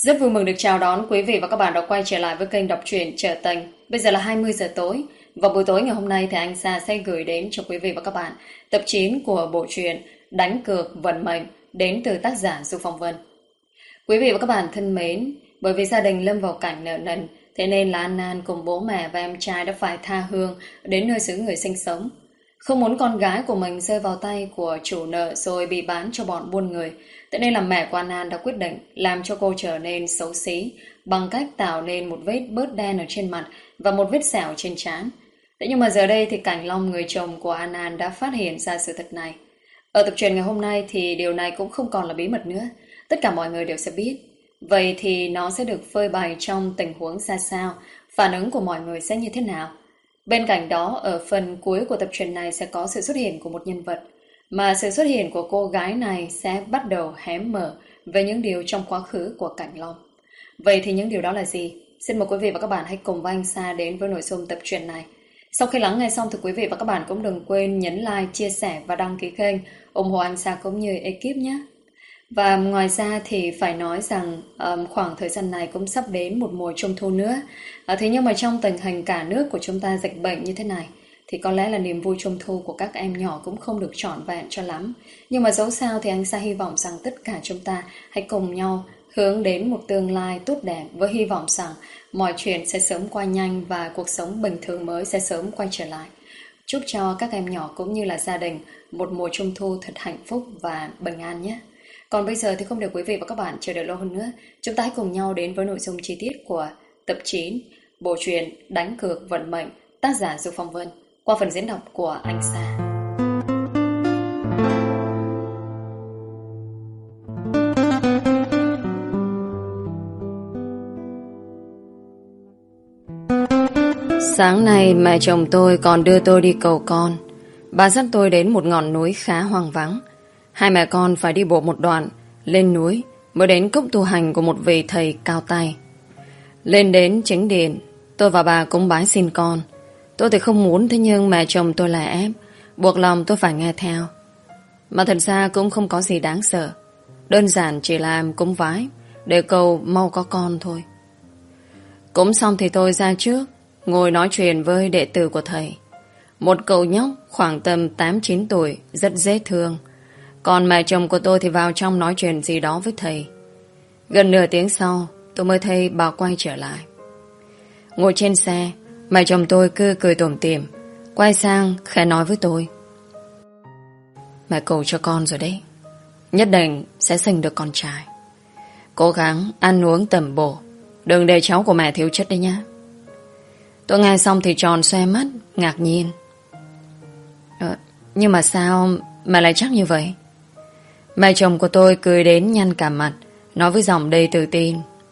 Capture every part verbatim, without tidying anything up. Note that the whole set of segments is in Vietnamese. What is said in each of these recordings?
Rất vui mừng được chào đón quý vị và các bạn đã quay trở lại với kênh đọc truyện Trở Tình. Bây giờ là hai mươi giờ tối. Và buổi tối ngày hôm nay thì anh Sa sẽ gửi đến cho quý vị và các bạn tập chín của bộ truyện Đánh Cược Vận Mệnh đến từ tác giả Du Phong Vân. Quý vị và các bạn thân mến, bởi vì gia đình lâm vào cảnh nợ nần, thế nên là An An cùng bố mẹ và em trai đã phải tha hương đến nơi xứ người sinh sống. Không muốn con gái của mình rơi vào tay của chủ nợ rồi bị bán cho bọn buôn người. Thế nên là mẹ của An An đã quyết định làm cho cô trở nên xấu xí bằng cách tạo nên một vết bớt đen ở trên mặt và một vết sẹo trên trán. Thế nhưng mà giờ đây thì Cảnh Long, người chồng của An An, đã phát hiện ra sự thật này. Ở tập truyện ngày hôm nay thì điều này cũng không còn là bí mật nữa. Tất cả mọi người đều sẽ biết. Vậy thì nó sẽ được phơi bày trong tình huống ra sao? Phản ứng của mọi người sẽ như thế nào? Bên cạnh đó, ở phần cuối của tập truyện này sẽ có sự xuất hiện của một nhân vật, mà sự xuất hiện của cô gái này sẽ bắt đầu hé mở về những điều trong quá khứ của Cảnh Long. Vậy thì những điều đó là gì? Xin mời quý vị và các bạn hãy cùng với anh Sa đến với nội dung tập truyện này. Sau khi lắng nghe xong thì quý vị và các bạn cũng đừng quên nhấn like, chia sẻ và đăng ký kênh ủng hộ anh Sa cũng như ekip nhé. Và ngoài ra thì phải nói rằng um, khoảng thời gian này cũng sắp đến một mùa trung thu nữa. À, thế nhưng mà trong tình hình cả nước của chúng ta dịch bệnh như thế này thì có lẽ là niềm vui trung thu của các em nhỏ cũng không được trọn vẹn cho lắm. Nhưng mà dẫu sao thì anh Sa hy vọng rằng tất cả chúng ta hãy cùng nhau hướng đến một tương lai tốt đẹp, với hy vọng rằng mọi chuyện sẽ sớm qua nhanh và cuộc sống bình thường mới sẽ sớm quay trở lại. Chúc cho các em nhỏ cũng như là gia đình một mùa trung thu thật hạnh phúc và bình an nhé. Còn bây giờ thì không để quý vị và các bạn chờ đợi lâu hơn nữa, chúng ta hãy cùng nhau đến với nội dung chi tiết của tập chín bộ truyện Đánh Cược Vận Mệnh, tác giả Du Phong Vân, qua phần diễn đọc của anh Sa. Sáng nay mẹ chồng tôi còn đưa tôi đi cầu con. Bà dắt tôi đến một ngọn núi khá hoang vắng. Hai mẹ con phải đi bộ một đoạn lên núi mới đến cốc tu hành của một vị thầy cao tay. Lên đến chính điện, tôi và bà cũng bái xin con. Tôi thì không muốn, thế nhưng mẹ chồng tôi lại ép, buộc lòng tôi phải nghe theo. Mà thật ra cũng không có gì đáng sợ, đơn giản chỉ làm cúng vái để cầu mau có con thôi. Cúng xong thì tôi ra trước ngồi nói chuyện với đệ tử của thầy. Một cậu nhóc khoảng tầm tám chín tuổi, rất dễ thương. Còn mẹ chồng của tôi thì vào trong nói chuyện gì đó với thầy. Gần nửa tiếng sau, tôi mới thấy bà quay trở lại. Ngồi trên xe, mẹ chồng tôi cứ cười tủm tỉm, quay sang khẽ nói với tôi: "Mẹ cầu cho con rồi đấy, nhất định sẽ sinh được con trai. Cố gắng ăn uống tầm bổ, đừng để cháu của mẹ thiếu chất đấy nhá." Tôi nghe xong thì tròn xoe mắt, ngạc nhiên. Ờ, nhưng mà sao mẹ lại chắc như vậy? Mẹ chồng của tôi cười đến nhăn cả mặt, nói với giọng đầy tự tin: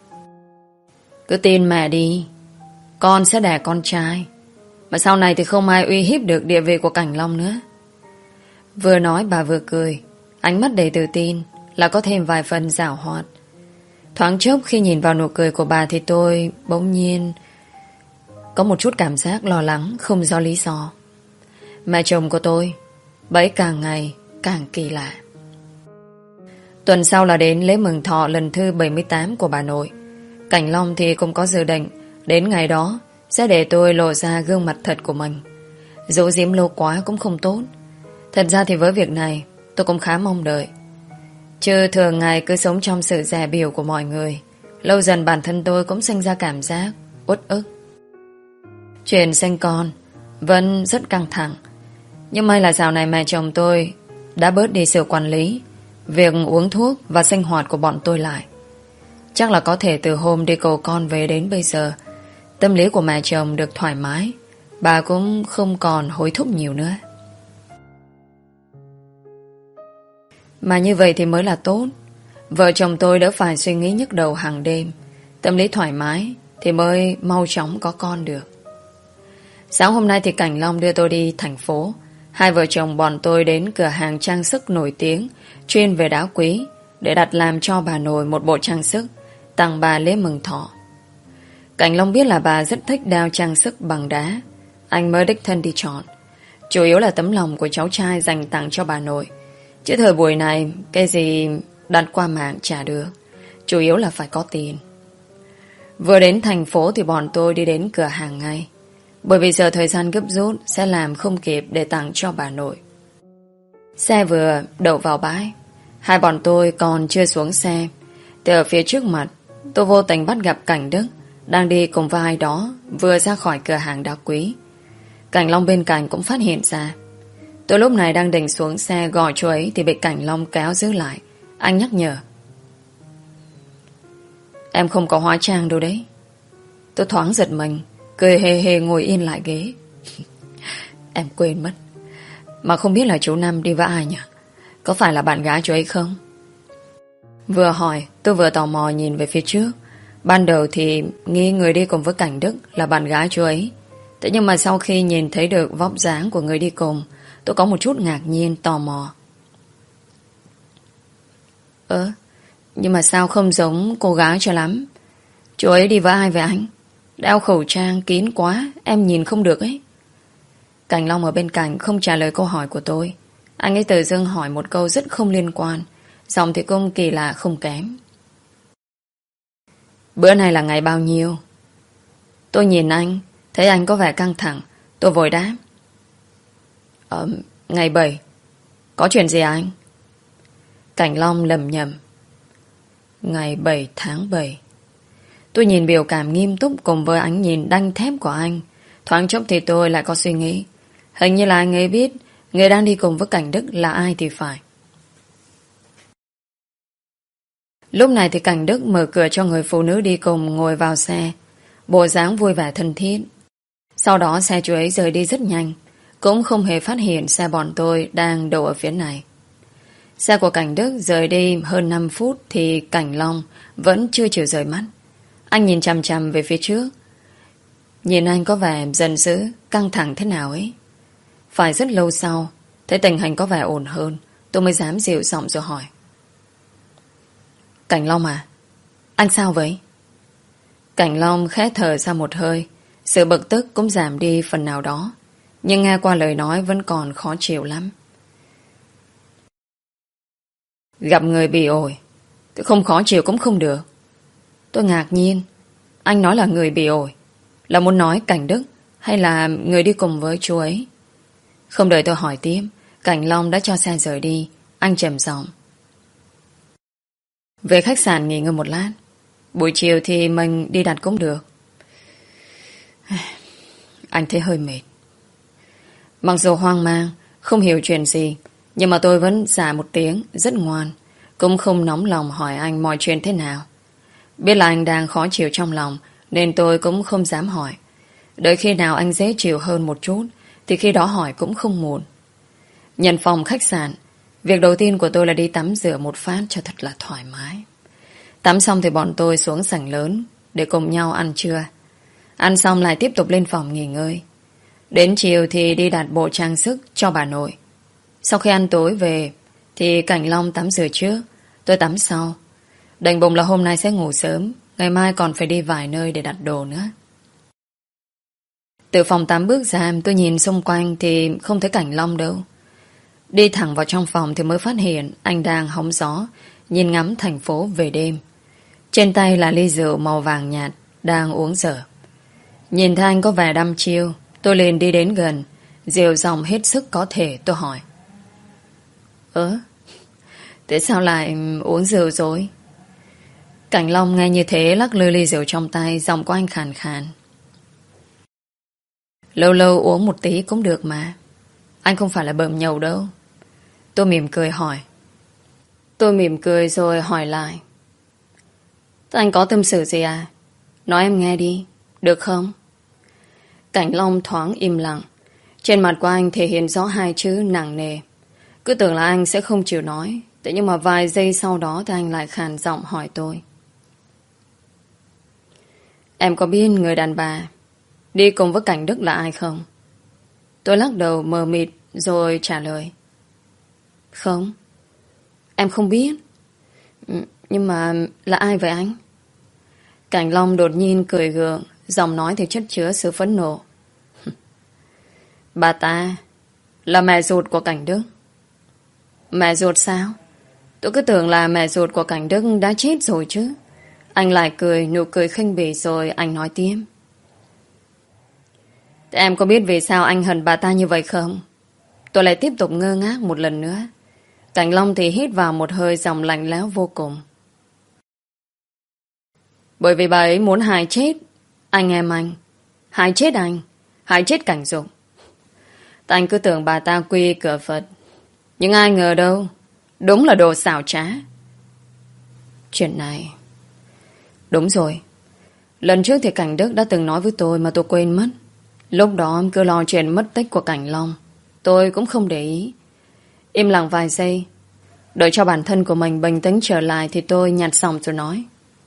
"Cứ tin mẹ đi, con sẽ đẻ con trai. Mà sau này thì không ai uy hiếp được địa vị của Cảnh Long nữa." Vừa nói bà vừa cười, ánh mắt đầy tự tin, là có thêm vài phần giảo hoạt. Thoáng chốc khi nhìn vào nụ cười của bà thì tôi bỗng nhiên có một chút cảm giác lo lắng không rõ lý do. Mẹ chồng của tôi bấy càng ngày càng kỳ lạ. Tuần sau là đến lễ mừng thọ lần thứ bảy mươi tám của bà nội. Cảnh Long thì cũng có dự định đến ngày đó sẽ để tôi lộ ra gương mặt thật của mình. Giấu giếm lâu quá cũng không tốt. Thật ra thì với việc này tôi cũng khá mong đợi. Chứ thường ngày cứ sống trong sự dè bỉu của mọi người, lâu dần bản thân tôi cũng sinh ra cảm giác uất ức. Chuyện sinh con vẫn rất căng thẳng, nhưng may là dạo này mẹ chồng tôi đã bớt đi sự quản lý việc uống thuốc và sinh hoạt của bọn tôi lại. Chắc là có thể từ hôm đi cầu con về đến bây giờ, tâm lý của mẹ chồng được thoải mái. Bà cũng không còn hối thúc nhiều nữa. Mà như vậy thì mới là tốt. Vợ chồng tôi đỡ phải suy nghĩ nhức đầu hàng đêm. Tâm lý thoải mái thì mới mau chóng có con được. Sáng hôm nay thì Cảnh Long đưa tôi đi thành phố. Hai vợ chồng bọn tôi đến cửa hàng trang sức nổi tiếng chuyên về đá quý để đặt làm cho bà nội một bộ trang sức tặng bà lễ mừng thọ. Cảnh Long biết là bà rất thích đeo trang sức bằng đá, anh mới đích thân đi chọn. Chủ yếu là tấm lòng của cháu trai dành tặng cho bà nội. Chứ thời buổi này cái gì đặt qua mạng chả được, chủ yếu là phải có tiền. Vừa đến thành phố thì bọn tôi đi đến cửa hàng ngay. Bởi vì giờ thời gian gấp rút sẽ làm không kịp để tặng cho bà nội. Xe vừa đậu vào bãi. Hai bọn tôi còn chưa xuống xe thì ở phía trước mặt tôi vô tình bắt gặp Cảnh Đức đang đi cùng với ai đó vừa ra khỏi cửa hàng đá quý. Cảnh Long bên cạnh cũng phát hiện ra. Tôi lúc này đang định xuống xe gọi chú ấy thì bị Cảnh Long kéo giữ lại. Anh nhắc nhở: "Em không có hóa trang đâu đấy." Tôi thoáng giật mình, cười hề hề ngồi yên lại ghế. Em quên mất. Mà không biết là chú Năm đi với ai nhỉ? Có phải là bạn gái chú ấy không? Vừa hỏi tôi vừa tò mò nhìn về phía trước. Ban đầu thì nghi người đi cùng với Cảnh Đức là bạn gái chú ấy. Thế nhưng mà sau khi nhìn thấy được vóc dáng của người đi cùng, tôi có một chút ngạc nhiên, tò mò. Ơ, nhưng mà sao không giống cô gái cho lắm? Chú ấy đi với ai vậy anh? Đeo khẩu trang kín quá, em nhìn không được ấy. Cảnh Long ở bên cạnh không trả lời câu hỏi của tôi. Anh ấy tự dưng hỏi một câu rất không liên quan. Giọng thì cũng kỳ lạ không kém. Bữa này là ngày bao nhiêu? Tôi nhìn anh, thấy anh có vẻ căng thẳng. Tôi vội đáp: Ờ, ngày bảy. Có chuyện gì anh? Cảnh Long lầm nhầm: Ngày bảy tháng bảy. Tôi nhìn biểu cảm nghiêm túc cùng với ánh nhìn đanh thép của anh. Thoáng chốc thì tôi lại có suy nghĩ. Hình như là anh ấy biết người đang đi cùng với Cảnh Đức là ai thì phải. Lúc này thì Cảnh Đức mở cửa cho người phụ nữ đi cùng ngồi vào xe. Bộ dáng vui vẻ thân thiết. Sau đó xe chú ấy rời đi rất nhanh. Cũng không hề phát hiện xe bọn tôi đang đậu ở phía này. Xe của Cảnh Đức rời đi hơn năm phút thì Cảnh Long vẫn chưa chịu rời mắt. Anh nhìn chằm chằm về phía trước. Nhìn anh có vẻ giận dữ, căng thẳng thế nào ấy. Phải rất lâu sau, thấy tình hình có vẻ ổn hơn, tôi mới dám dịu giọng rồi hỏi: Cảnh Long à, anh sao vậy? Cảnh Long khẽ thở ra một hơi. Sự bực tức cũng giảm đi phần nào đó, nhưng nghe qua lời nói vẫn còn khó chịu lắm. Gặp người bị ổi, tôi không khó chịu cũng không được. Tôi ngạc nhiên. Anh nói là người bị ổi, là muốn nói Cảnh Đức hay là người đi cùng với chú ấy? Không đợi tôi hỏi tiếp, Cảnh Long đã cho xe rời đi. Anh trầm giọng: Về khách sạn nghỉ ngơi một lát, buổi chiều thì mình đi đặt cũng được. Anh thấy hơi mệt. Mặc dù hoang mang, không hiểu chuyện gì, nhưng mà tôi vẫn dạ một tiếng rất ngoan, cũng không nóng lòng hỏi anh mọi chuyện thế nào. Biết là anh đang khó chịu trong lòng, nên tôi cũng không dám hỏi. Đợi khi nào anh dễ chịu hơn một chút thì khi đó hỏi cũng không muộn. Nhận phòng khách sạn, việc đầu tiên của tôi là đi tắm rửa một phát cho thật là thoải mái. Tắm xong thì bọn tôi xuống sảnh lớn để cùng nhau ăn trưa. Ăn xong lại tiếp tục lên phòng nghỉ ngơi. Đến chiều thì đi đặt bộ trang sức cho bà nội. Sau khi ăn tối về thì Cảnh Long tắm rửa trước, tôi tắm sau. Định bụng là hôm nay sẽ ngủ sớm, ngày mai còn phải đi vài nơi để đặt đồ nữa. Từ phòng tắm bước ra, tôi nhìn xung quanh thì không thấy Cảnh Long đâu. Đi thẳng vào trong phòng thì mới phát hiện anh đang hóng gió, nhìn ngắm thành phố về đêm. Trên tay là ly rượu màu vàng nhạt, đang uống dở. Nhìn thấy anh có vẻ đăm chiêu, tôi liền đi đến gần, dịu giọng hết sức có thể. Tôi hỏi: Ơ, thế sao lại uống rượu rồi? Cảnh Long nghe như thế lắc lư ly rượu trong tay, giọng của anh khàn khàn: Lâu lâu uống một tí cũng được mà. Anh không phải là bợm nhầu đâu. Tôi mỉm cười hỏi. Tôi mỉm cười rồi hỏi lại: Thế anh có tâm sự gì à? Nói em nghe đi, được không? Cảnh Long thoáng im lặng. Trên mặt của anh thể hiện rõ hai chữ nặng nề. Cứ tưởng là anh sẽ không chịu nói. Thế nhưng mà vài giây sau đó thì anh lại khàn giọng hỏi tôi: Em có biết người đàn bà đi cùng với Cảnh Đức là ai không? Tôi lắc đầu mờ mịt rồi trả lời: Không, em không biết. Nhưng mà là ai vậy anh? Cảnh Long đột nhiên cười gượng, giọng nói thì chất chứa sự phẫn nộ: Bà ta là mẹ ruột của Cảnh Đức. Mẹ ruột sao? Tôi cứ tưởng là mẹ ruột của Cảnh Đức đã chết rồi chứ. Anh lại cười, nụ cười khinh bỉ rồi anh nói tiếp. Thế em có biết vì sao anh hận bà ta như vậy không? Tôi lại tiếp tục ngơ ngác một lần nữa. Cảnh Long thì hít vào một hơi dòng lạnh lẽo vô cùng. Bởi vì bà ấy muốn hại chết anh em anh. Hại chết anh. Hại chết Cảnh Dục. Anh cứ tưởng bà ta quy cửa Phật. Nhưng ai ngờ đâu. Đúng là đồ xảo trá. Chuyện này... Đúng rồi. Lần trước thì Cảnh Đức đã từng nói với tôi mà tôi quên mất. Lúc đó cứ lo chuyện mất tích của Cảnh Long. Tôi cũng không để ý. Im lặng vài giây. Đợi cho bản thân của mình bình tĩnh trở lại thì tôi nhặt xong rồi nói.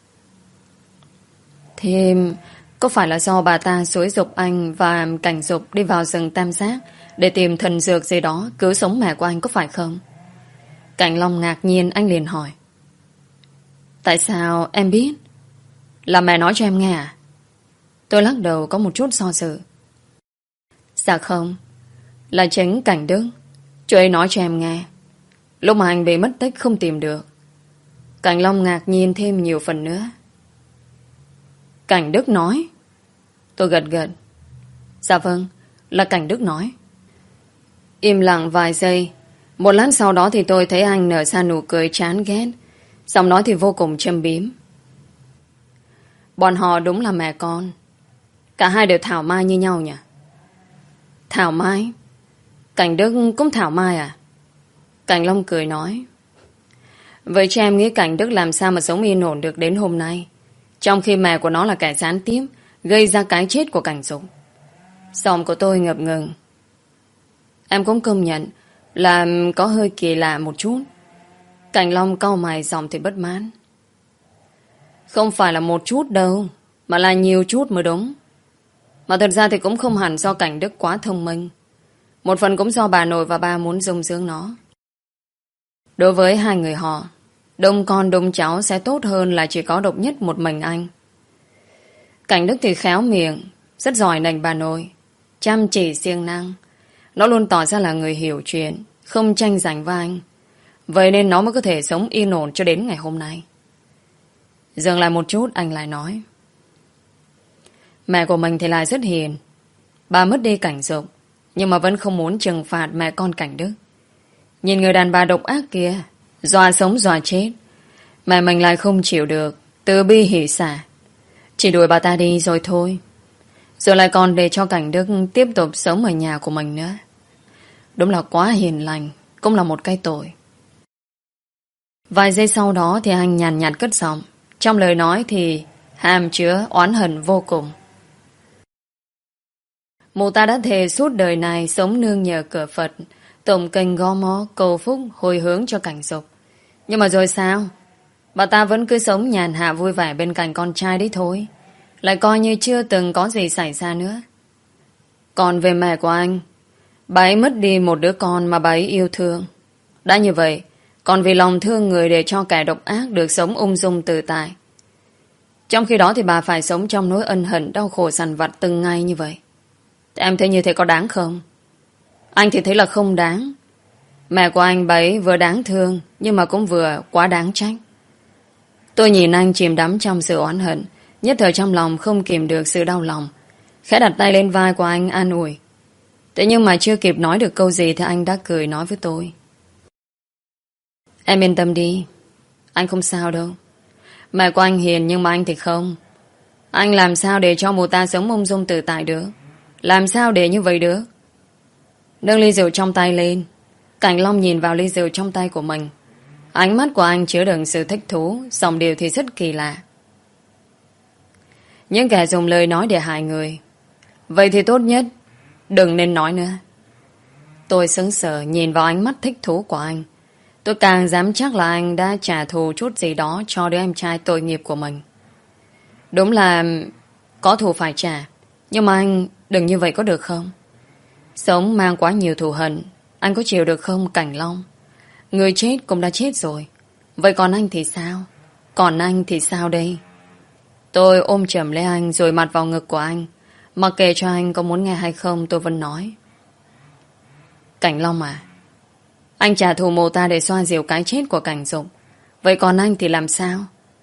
Thế có phải là do bà ta xúi giục anh và Cảnh Dục đi vào rừng Tam Giác để tìm thần dược gì đó cứu sống mẹ của anh có phải không? Cảnh Long ngạc nhiên, anh liền hỏi. Tại sao em biết? Là mẹ nói cho em nghe à? Tôi lắc đầu có một chút do dự. Dạ không. Là chính Cảnh Đức. Chú ấy nói cho em nghe. Lúc mà anh bị mất tích không tìm được. Cảnh Long ngạc nhiên thêm nhiều phần nữa. Cảnh Đức nói. Tôi gật gật. Dạ vâng, là Cảnh Đức nói. Im lặng vài giây. Một lát sau đó thì tôi thấy anh nở ra nụ cười chán ghét. Giọng nói thì vô cùng châm biếm. Bọn họ đúng là mẹ con. Cả hai đều thảo mai như nhau nhỉ? Thảo mai? Cảnh Đức cũng thảo mai à? Cảnh Long cười nói. Vậy cho em nghĩ Cảnh Đức làm sao mà sống yên ổn được đến hôm nay, trong khi mẹ của nó là kẻ gián tiếp gây ra cái chết của Cảnh Dục. Giọng của tôi ngập ngừng. Em cũng công nhận là có hơi kỳ lạ một chút. Cảnh Long cau mày, giọng thì bất mãn. Không phải là một chút đâu, mà là nhiều chút mới đúng. Mà thật ra thì cũng không hẳn do Cảnh Đức quá thông minh. Một phần cũng do bà nội và ba muốn dung dưỡng nó. Đối với hai người họ, đông con đông cháu sẽ tốt hơn là chỉ có độc nhất một mình anh. Cảnh Đức thì khéo miệng, rất giỏi nành bà nội, chăm chỉ siêng năng. Nó luôn tỏ ra là người hiểu chuyện, không tranh giành với anh. Vậy nên nó mới có thể sống yên ổn cho đến ngày hôm nay. Dừng lại một chút, anh lại nói. Mẹ của mình thì lại rất hiền. Bà mất đi Cảnh Dục, nhưng mà vẫn không muốn trừng phạt mẹ con Cảnh Đức. Nhìn người đàn bà độc ác kia, dọa sống dọa chết, mẹ mình lại không chịu được, từ bi hỉ xả, chỉ đuổi bà ta đi rồi thôi. Rồi lại còn để cho Cảnh Đức tiếp tục sống ở nhà của mình nữa. Đúng là quá hiền lành, cũng là một cái tội. Vài giây sau đó thì anh nhàn nhạt cất giọng. Trong lời nói thì hàm chứa oán hận vô cùng. Mụ ta đã thề suốt đời này sống nương nhờ cửa Phật, tụng kinh gõ mõ, cầu phúc, hồi hướng cho Cảnh Dục. Nhưng mà rồi sao? Bà ta vẫn cứ sống nhàn hạ vui vẻ bên cạnh con trai đấy thôi. Lại coi như chưa từng có gì xảy ra nữa. Còn về mẹ của anh, bà ấy mất đi một đứa con mà bà ấy yêu thương. Đã như vậy, còn vì lòng thương người để cho kẻ độc ác được sống ung dung tự tại. Trong khi đó thì bà phải sống trong nỗi ân hận đau khổ sằn vặt từng ngày như vậy. Thì em thấy như thế có đáng không? Anh thì thấy là không đáng. Mẹ của anh bà ấy vừa đáng thương, nhưng mà cũng vừa quá đáng trách. Tôi nhìn anh chìm đắm trong sự oán hận, nhất thời trong lòng không kìm được sự đau lòng, khẽ đặt tay lên vai của anh an ủi. Thế nhưng mà chưa kịp nói được câu gì thì anh đã cười nói với tôi. Em yên tâm đi, anh không sao đâu. Mẹ của anh hiền nhưng mà anh thì không. Anh làm sao để cho mụ ta sống ung dung tự tại được? Làm sao để như vậy được? Nâng ly rượu trong tay lên, Cảnh Long nhìn vào ly rượu trong tay của mình. Ánh mắt của anh chứa đựng sự thích thú, dòng điều thì rất kỳ lạ. Những kẻ dùng lời nói để hại người, vậy thì tốt nhất đừng nên nói nữa. Tôi sững sờ nhìn vào ánh mắt thích thú của anh. Tôi càng dám chắc là anh đã trả thù chút gì đó cho đứa em trai tội nghiệp của mình. Đúng là có thù phải trả, nhưng mà anh đừng như vậy có được không? Sống mang quá nhiều thù hận, anh có chịu được không Cảnh Long? Người chết cũng đã chết rồi, vậy còn anh thì sao? Còn anh thì sao đây? Tôi ôm chầm lấy anh rồi mặt vào ngực của anh. Mặc kệ cho anh có muốn nghe hay không, tôi vẫn nói. Cảnh Long à, anh trả thù mồ ta để xoa dịu cái chết của Cảnh Dục. Vậy còn anh thì làm sao?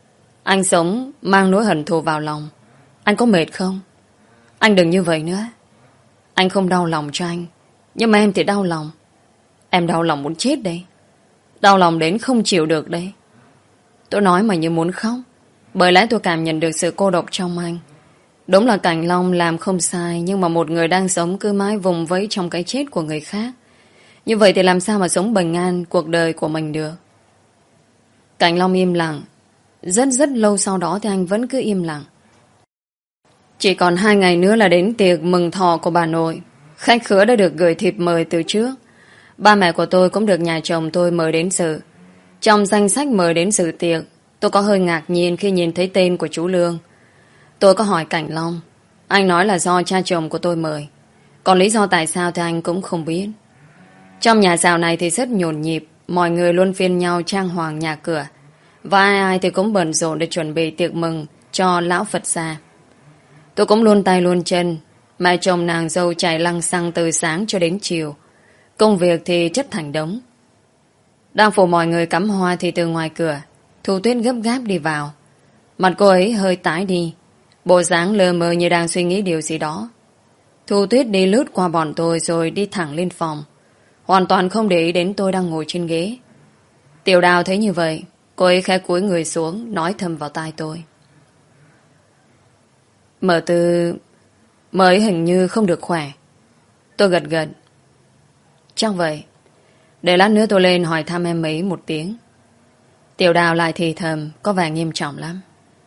Anh sống mang nỗi hận thù vào lòng. Anh có mệt không? Anh đừng như vậy nữa. Anh không đau lòng cho anh, nhưng mà em thì đau lòng. Em đau lòng muốn chết đây. Đau lòng đến không chịu được đây. Tôi nói mà như muốn khóc, bởi lẽ tôi cảm nhận được sự cô độc trong anh. Đúng là Cảnh Long làm không sai, nhưng mà một người đang sống cứ mãi vùng vẫy trong cái chết của người khác. Như vậy thì làm sao mà sống bình an cuộc đời của mình được? Cảnh Long im lặng. Rất rất lâu sau đó thì anh vẫn cứ im lặng. Chỉ còn hai ngày nữa là đến tiệc mừng thọ của bà nội. Khách khứa đã được gửi thiệp mời từ trước. Ba mẹ của tôi cũng được nhà chồng tôi mời đến dự. Trong danh sách mời đến dự tiệc, tôi có hơi ngạc nhiên khi nhìn thấy tên của chú Lương. Tôi có hỏi Cảnh Long. Anh nói là do cha chồng của tôi mời. Còn lý do tại sao thì anh cũng không biết. Trong nhà giàu này thì rất nhộn nhịp. Mọi người luôn phiên nhau trang hoàng nhà cửa. Và ai ai thì cũng bận rộn để chuẩn bị tiệc mừng cho lão Phật gia. Tôi cũng luôn tay luôn chân. Mẹ chồng nàng dâu chạy lăng xăng từ sáng cho đến chiều. Công việc thì chất thành đống. Đang phụ mọi người cắm hoa thì từ ngoài cửa Thu Tuyết gấp gáp đi vào. Mặt cô ấy hơi tái đi, bộ dáng lờ mờ như đang suy nghĩ điều gì đó. Thu Tuyết đi lướt qua bọn tôi rồi đi thẳng lên phòng, hoàn toàn không để ý đến tôi đang ngồi trên ghế. Tiểu Đào thấy như vậy, cô ấy khẽ cúi người xuống, nói thầm vào tai tôi. Mở Tư, Mợ ấy hình như không được khỏe. Tôi gật gật. Chắc vậy. Để lát nữa tôi lên hỏi thăm em ấy một tiếng. Tiểu Đào lại thì thầm, có vẻ nghiêm trọng lắm.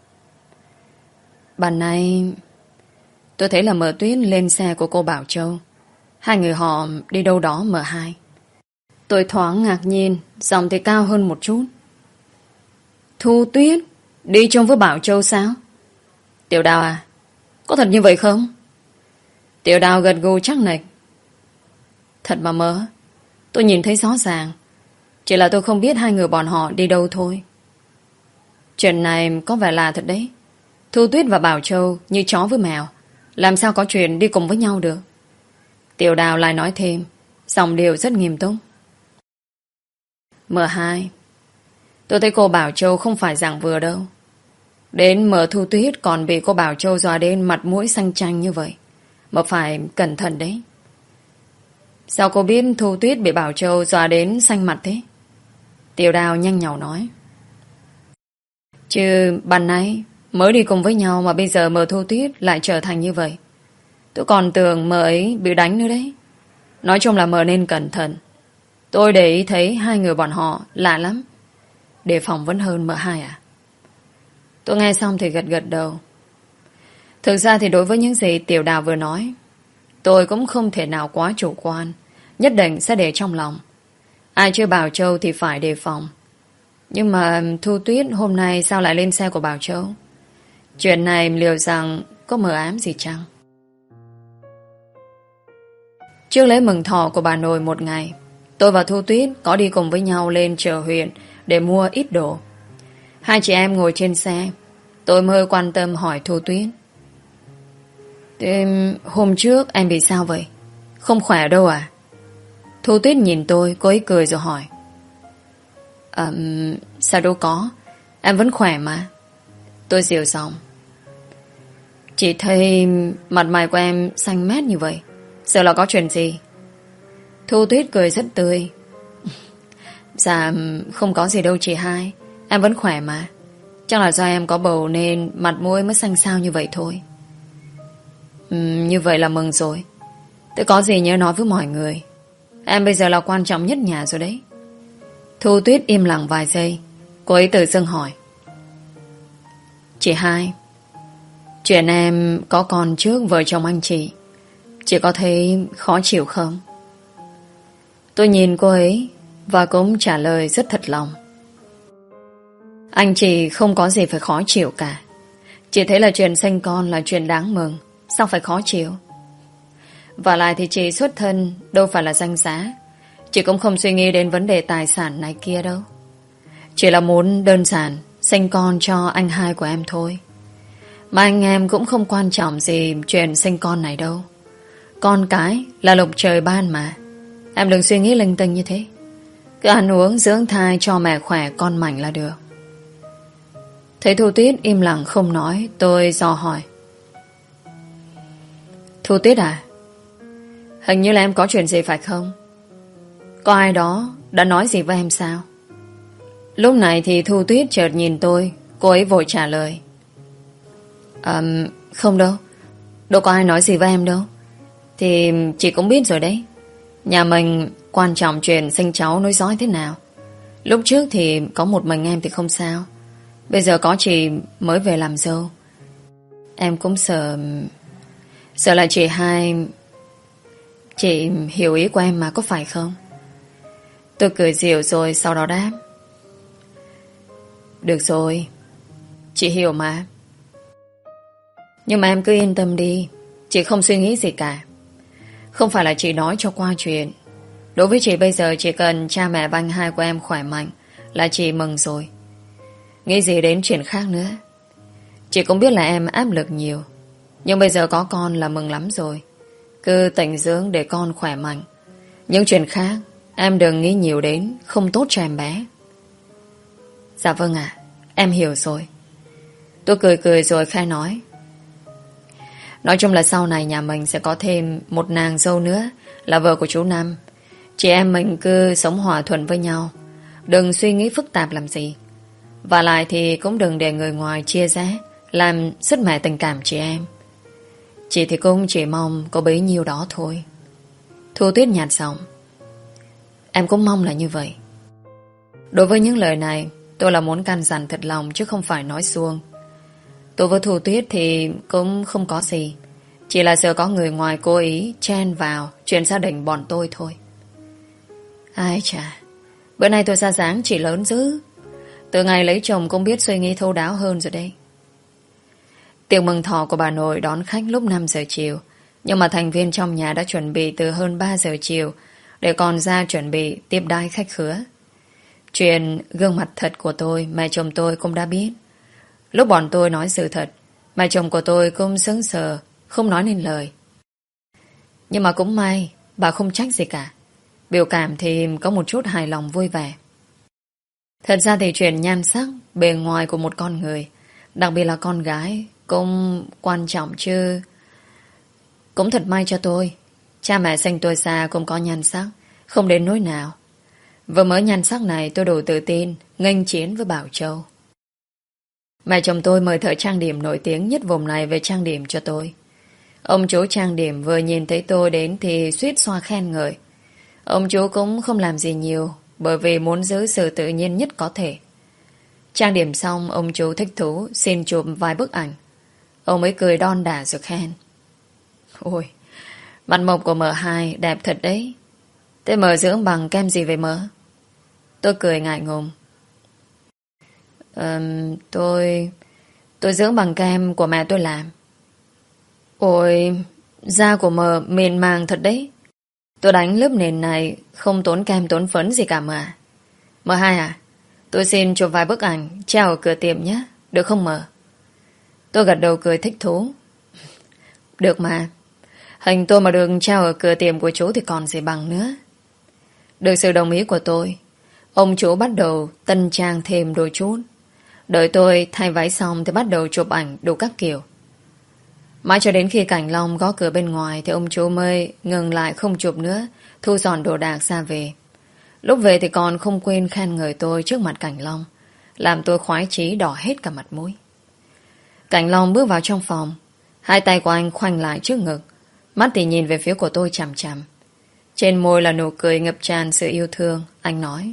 Ban nay tôi thấy là Mợ Tuyết lên xe của cô Bảo Châu. Hai người họ đi đâu đó Mợ hai. Tôi thoáng ngạc nhiên, giọng thì cao hơn một chút. Thu Tuyết đi chung với Bảo Châu sao? Tiểu Đào à, có thật như vậy không? Tiểu Đào gật gù chắc nịch. Thật mà Mợ, tôi nhìn thấy rõ ràng. Chỉ là tôi không biết hai người bọn họ đi đâu thôi. Chuyện này có vẻ lạ thật đấy. Thu Tuyết và Bảo Châu như chó với mèo, làm sao có chuyện đi cùng với nhau được? Tiểu Đào lại nói thêm, giọng điệu rất nghiêm túc. Mợ hai, tôi thấy cô Bảo Châu không phải dạng vừa đâu. Đến Mợ Thu Tuyết còn bị cô Bảo Châu dọa đến mặt mũi xanh chanh như vậy. Mà phải cẩn thận đấy. Sao cô biết Thu Tuyết bị Bảo Châu dọa đến xanh mặt thế? Tiểu Đào nhanh nhảu nói. Chứ ban nãy mới đi cùng với nhau mà bây giờ Mợ Thu Tuyết lại trở thành như vậy. Tôi còn tưởng Mợ ấy bị đánh nữa đấy. Nói chung là Mợ nên cẩn thận. Tôi để ý thấy hai người bọn họ lạ lắm. Đề phòng vẫn hơn Mợ hai à? Tôi nghe xong thì gật gật đầu. Thực ra thì đối với những gì Tiểu Đào vừa nói, tôi cũng không thể nào quá chủ quan. Nhất định sẽ để trong lòng. Ai chưa Bảo Châu thì phải đề phòng. Nhưng mà Thu Tuyết hôm nay sao lại lên xe của Bảo Châu? Chuyện này liệu rằng có mờ ám gì chăng? Trước lễ mừng thọ của bà nội một ngày, tôi và Thu Tuyết có đi cùng với nhau lên chợ huyện để mua ít đồ. Hai chị em ngồi trên xe. Tôi mới quan tâm hỏi Thu Tuyết. Thế hôm trước em bị sao vậy? Không khỏe đâu à? Thu Tuyết nhìn tôi, cô ấy cười rồi hỏi. À, sao đâu có, em vẫn khỏe mà. Tôi dịu giọng. Chỉ thấy mặt mày của em xanh mét như vậy, sợ là có chuyện gì? Thu Tuyết cười rất tươi. Dạ không có gì đâu chị hai, em vẫn khỏe mà. Chắc là do em có bầu nên mặt mũi mới xanh xao như vậy thôi. Ừ, như vậy là mừng rồi. Tôi có gì nhớ nói với mọi người. Em bây giờ là quan trọng nhất nhà rồi đấy. Thu Tuyết im lặng vài giây. Cô ấy tự dưng hỏi. Chị hai, chuyện em có con trước vợ chồng anh chị, chị có thấy khó chịu không? Tôi nhìn cô ấy và cũng trả lời rất thật lòng. Anh chị không có gì phải khó chịu cả. Chị thấy là chuyện sinh con là chuyện đáng mừng, sao phải khó chịu? Và lại thì chị xuất thân đâu phải là danh giá. Chị cũng không suy nghĩ đến vấn đề tài sản này kia đâu. Chỉ là muốn đơn giản sinh con cho anh hai của em thôi. Mà anh em cũng không quan trọng gì chuyện sinh con này đâu. Con cái là lục trời ban mà. Em đừng suy nghĩ linh tinh như thế. Cứ ăn uống dưỡng thai cho mẹ khỏe con mạnh là được. Thấy Thu Tuyết im lặng không nói, tôi dò hỏi. Thu Tuyết à? Hình như là em có chuyện gì phải không? Có ai đó đã nói gì với em sao? Lúc này thì Thu Tuyết chợt nhìn tôi. Cô ấy vội trả lời. À, không đâu. Đâu có ai nói gì với em đâu. Thì chị cũng biết rồi đấy. Nhà mình quan trọng chuyện sinh cháu nối dõi thế nào. Lúc trước thì có một mình em thì không sao. Bây giờ có chị mới về làm dâu. Em cũng sợ Sợ là chị hai Chị hiểu ý của em mà, có phải không? Tôi cười dịu rồi sau đó đáp. Được rồi, chị hiểu mà. Nhưng mà em cứ yên tâm đi, chị không suy nghĩ gì cả. Không phải là chị nói cho qua chuyện. Đối với chị bây giờ chỉ cần cha mẹ và anh hai của em khỏe mạnh là chị mừng rồi. Nghĩ gì đến chuyện khác nữa. Chị cũng biết là em áp lực nhiều, nhưng bây giờ có con là mừng lắm rồi. Cứ tĩnh dưỡng để con khỏe mạnh. Những chuyện khác em đừng nghĩ nhiều đến, không tốt cho em bé. Dạ vâng ạ, em hiểu rồi. Tôi cười cười rồi khai nói. Nói chung là sau này nhà mình sẽ có thêm một nàng dâu nữa, là vợ của chú Năm. Chị em mình cứ sống hòa thuận với nhau, đừng suy nghĩ phức tạp làm gì. Và lại thì cũng đừng để người ngoài chia rẽ, làm sứt mẻ tình cảm chị em. Chị thì cũng chỉ mong có bấy nhiêu đó thôi. Thu Tuyết nhạt giọng. Em cũng mong là như vậy. Đối với những lời này, tôi là muốn căn dặn thật lòng chứ không phải nói suông. Tôi với Thu Tuyết thì cũng không có gì, chỉ là sợ có người ngoài cố ý chen vào chuyện gia đình bọn tôi thôi. Ai chà, bữa nay tôi ra dáng chỉ lớn dữ. Từ ngày lấy chồng cũng biết suy nghĩ thấu đáo hơn rồi đây. Tiệc mừng thọ của bà nội đón khách lúc năm giờ chiều, nhưng mà thành viên trong nhà đã chuẩn bị từ hơn ba giờ chiều để còn ra chuẩn bị tiếp đãi khách khứa. Chuyện gương mặt thật của tôi mẹ chồng tôi cũng đã biết. Lúc bọn tôi nói sự thật, mẹ chồng của tôi cũng sững sờ, không nói nên lời. Nhưng mà cũng may bà không trách gì cả. Biểu cảm thì có một chút hài lòng vui vẻ. Thật ra thì chuyện nhan sắc, bề ngoài của một con người, đặc biệt là con gái, cũng quan trọng chứ. Cũng thật may cho tôi, cha mẹ sinh tôi ra cũng có nhan sắc, không đến nỗi nào. Vừa mới nhan sắc này tôi đủ tự tin nghênh chiến với Bảo Châu. Mẹ chồng tôi mời thợ trang điểm nổi tiếng nhất vùng này về trang điểm cho tôi. Ông chú trang điểm vừa nhìn thấy tôi đến thì suýt xoa khen ngợi. Ông chú cũng không làm gì nhiều, bởi vì muốn giữ sự tự nhiên nhất có thể. Trang điểm xong, ông chú thích thú xin chụp vài bức ảnh. Ông ấy cười đon đả rồi khen. Ôi, mặt mộc của mợ hai đẹp thật đấy. Thế mợ dưỡng bằng kem gì vậy mợ? Tôi cười ngại ngùng. Ờ, tôi... Tôi dưỡng bằng kem của mẹ tôi làm. Ôi, da của mợ mịn màng thật đấy. Tôi đánh lớp nền này không tốn kem tốn phấn gì cả mà. Mợ hai à, tôi xin chụp vài bức ảnh treo ở cửa tiệm nhé, được không mợ? Tôi gật đầu cười thích thú. Được mà. Hình tôi mà được treo ở cửa tiệm của chú thì còn gì bằng nữa. Được sự đồng ý của tôi, ông chú bắt đầu tân trang thêm đôi chút. Đợi tôi thay váy xong thì bắt đầu chụp ảnh đủ các kiểu. Mãi cho đến khi Cảnh Long gõ cửa bên ngoài thì ông chú mới ngừng lại không chụp nữa, thu dọn đồ đạc ra về. Lúc về thì còn không quên khen ngợi tôi trước mặt Cảnh Long, làm tôi khoái chí đỏ hết cả mặt mũi. Cảnh Long bước vào trong phòng, hai tay của anh khoanh lại trước ngực, mắt thì nhìn về phía của tôi chằm chằm. Trên môi là nụ cười ngập tràn sự yêu thương. Anh nói: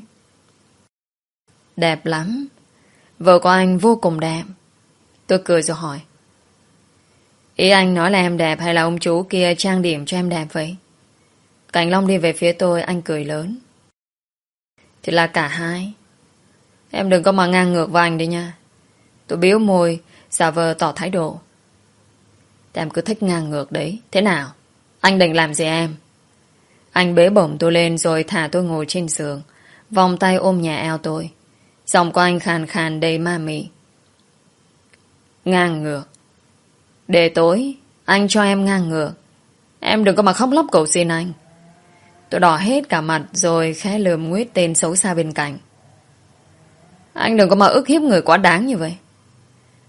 Đẹp lắm. Vợ của anh vô cùng đẹp. Tôi cười rồi hỏi: Ý anh nói là em đẹp hay là ông chú kia trang điểm cho em đẹp vậy? Cảnh Long đi về phía tôi, anh cười lớn: Thì là cả hai. Em đừng có mà ngang ngược với anh đấy nha. Tôi biếu môi, giả vờ tỏ thái độ. Thì em cứ thích ngang ngược đấy. Thế nào? Anh định làm gì em? Anh bế bổng tôi lên rồi thả tôi ngồi trên giường, vòng tay ôm nhẹ eo tôi. Giọng của anh khàn khàn đầy ma mị. Ngang ngược? Để tối anh cho em ngang ngược. Em đừng có mà khóc lóc cầu xin anh. Tôi đỏ hết cả mặt rồi khẽ lườm nguyết tên xấu xa bên cạnh. Anh đừng có mà ức hiếp người quá đáng như vậy.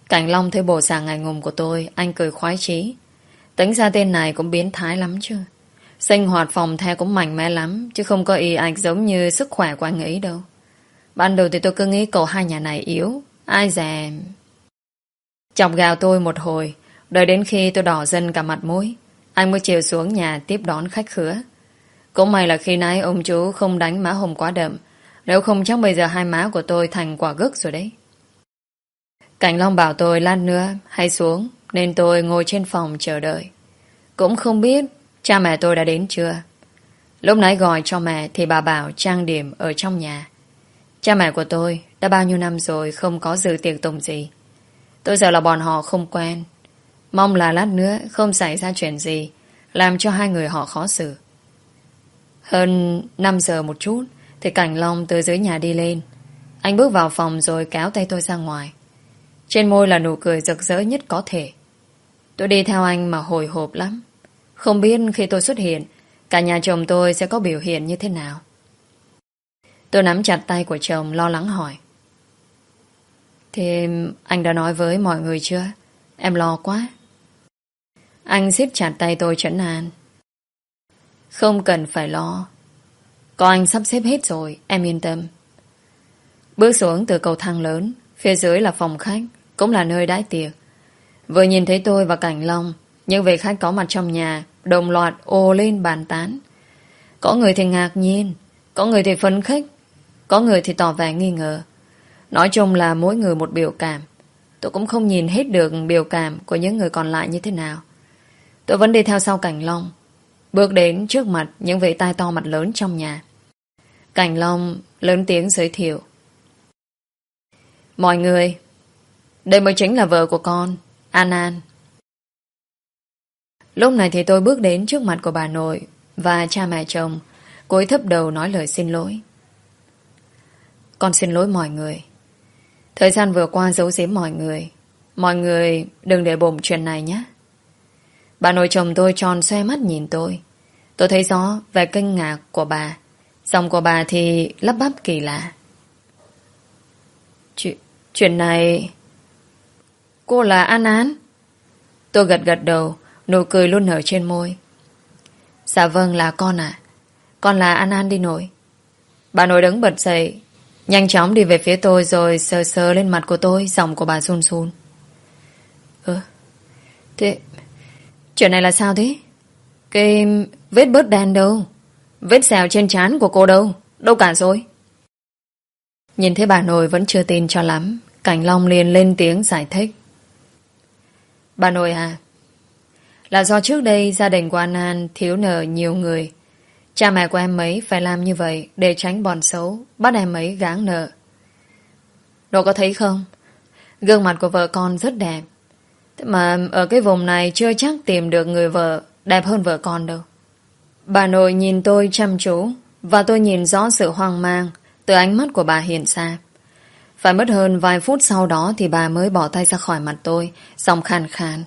Cảnh Long thấy bộ dạng ngại ngùng của tôi, anh cười khoái chí. Tính ra tên này cũng biến thái lắm chứ. Sinh hoạt phòng the cũng mạnh mẽ lắm, chứ không có y ạch giống như sức khỏe của anh ấy đâu. Ban đầu thì tôi cứ nghĩ cậu hai nhà này yếu. Ai dè... Chọc gào tôi một hồi, đợi đến khi tôi đỏ dần cả mặt mũi, anh mới chiều xuống nhà tiếp đón khách khứa. Cũng may là khi nãy ông chú không đánh má hồng quá đậm, nếu không chắc bây giờ hai má của tôi thành quả gấc rồi đấy. Cảnh Long bảo tôi lát nữa hay xuống, nên tôi ngồi trên phòng chờ đợi. Cũng không biết cha mẹ tôi đã đến chưa. Lúc nãy gọi cho mẹ thì bà bảo trang điểm ở trong nhà. Cha mẹ của tôi đã bao nhiêu năm rồi không có dự tiệc tùng gì. Tôi sợ là bọn họ không quen. Mong là lát nữa không xảy ra chuyện gì làm cho hai người họ khó xử. Hơn năm giờ một chút thì Cảnh Long từ dưới nhà đi lên. Anh bước vào phòng rồi kéo tay tôi ra ngoài. Trên môi là nụ cười rực rỡ nhất có thể. Tôi đi theo anh mà hồi hộp lắm. Không biết khi tôi xuất hiện, cả nhà chồng tôi sẽ có biểu hiện như thế nào. Tôi nắm chặt tay của chồng lo lắng hỏi. Thì anh đã nói với mọi người chưa? Em lo quá. Anh siết chặt tay tôi trấn an. Không cần phải lo. Có anh sắp xếp hết rồi, em yên tâm. Bước xuống từ cầu thang lớn, phía dưới là phòng khách, cũng là nơi đãi tiệc. Vừa nhìn thấy tôi và Cảnh Long, những vị khách có mặt trong nhà đồng loạt ồ lên bàn tán. Có người thì ngạc nhiên, có người thì phấn khích, có người thì tỏ vẻ nghi ngờ. Nói chung là mỗi người một biểu cảm. Tôi cũng không nhìn hết được biểu cảm của những người còn lại như thế nào. Tôi vẫn đi theo sau Cảnh Long, bước đến trước mặt những vị tai to mặt lớn trong nhà. Cảnh Long lớn tiếng giới thiệu. Mọi người, đây mới chính là vợ của con, An An. Lúc này thì tôi bước đến trước mặt của bà nội và cha mẹ chồng, cúi thấp đầu nói lời xin lỗi. Con xin lỗi mọi người. Thời gian vừa qua giấu giếm mọi người. Mọi người đừng để bụng chuyện này nhé. Bà nội chồng tôi tròn xoe mắt nhìn tôi. Tôi thấy rõ vẻ kinh ngạc của bà. Giọng của bà thì lắp bắp kỳ lạ. Chuyện, chuyện này... Cô là An An? Tôi gật gật đầu, nụ cười luôn nở trên môi. Dạ vâng, là con ạ. À. Con là An An đi nội. Bà nội đứng bật dậy, nhanh chóng đi về phía tôi rồi sờ sờ lên mặt của tôi, giọng của bà run run. Ừ, thế... Chuyện này là sao thế? Cái vết bớt đen đâu? Vết sẹo trên trán của cô đâu? Đâu cả rồi? Nhìn thấy bà nội vẫn chưa tin cho lắm, Cảnh Long liền lên tiếng giải thích. Bà nội à, là do trước đây gia đình của An An thiếu nợ nhiều người. Cha mẹ của em ấy phải làm như vậy để tránh bọn xấu bắt em ấy gáng nợ. Đồ có thấy không? Gương mặt của vợ con rất đẹp. Thế mà ở cái vùng này chưa chắc tìm được người vợ đẹp hơn vợ con đâu. Bà nội nhìn tôi chăm chú, và tôi nhìn rõ sự hoang mang từ ánh mắt của bà hiện ra. Phải mất hơn vài phút sau đó thì bà mới bỏ tay ra khỏi mặt tôi, giọng khàn khàn.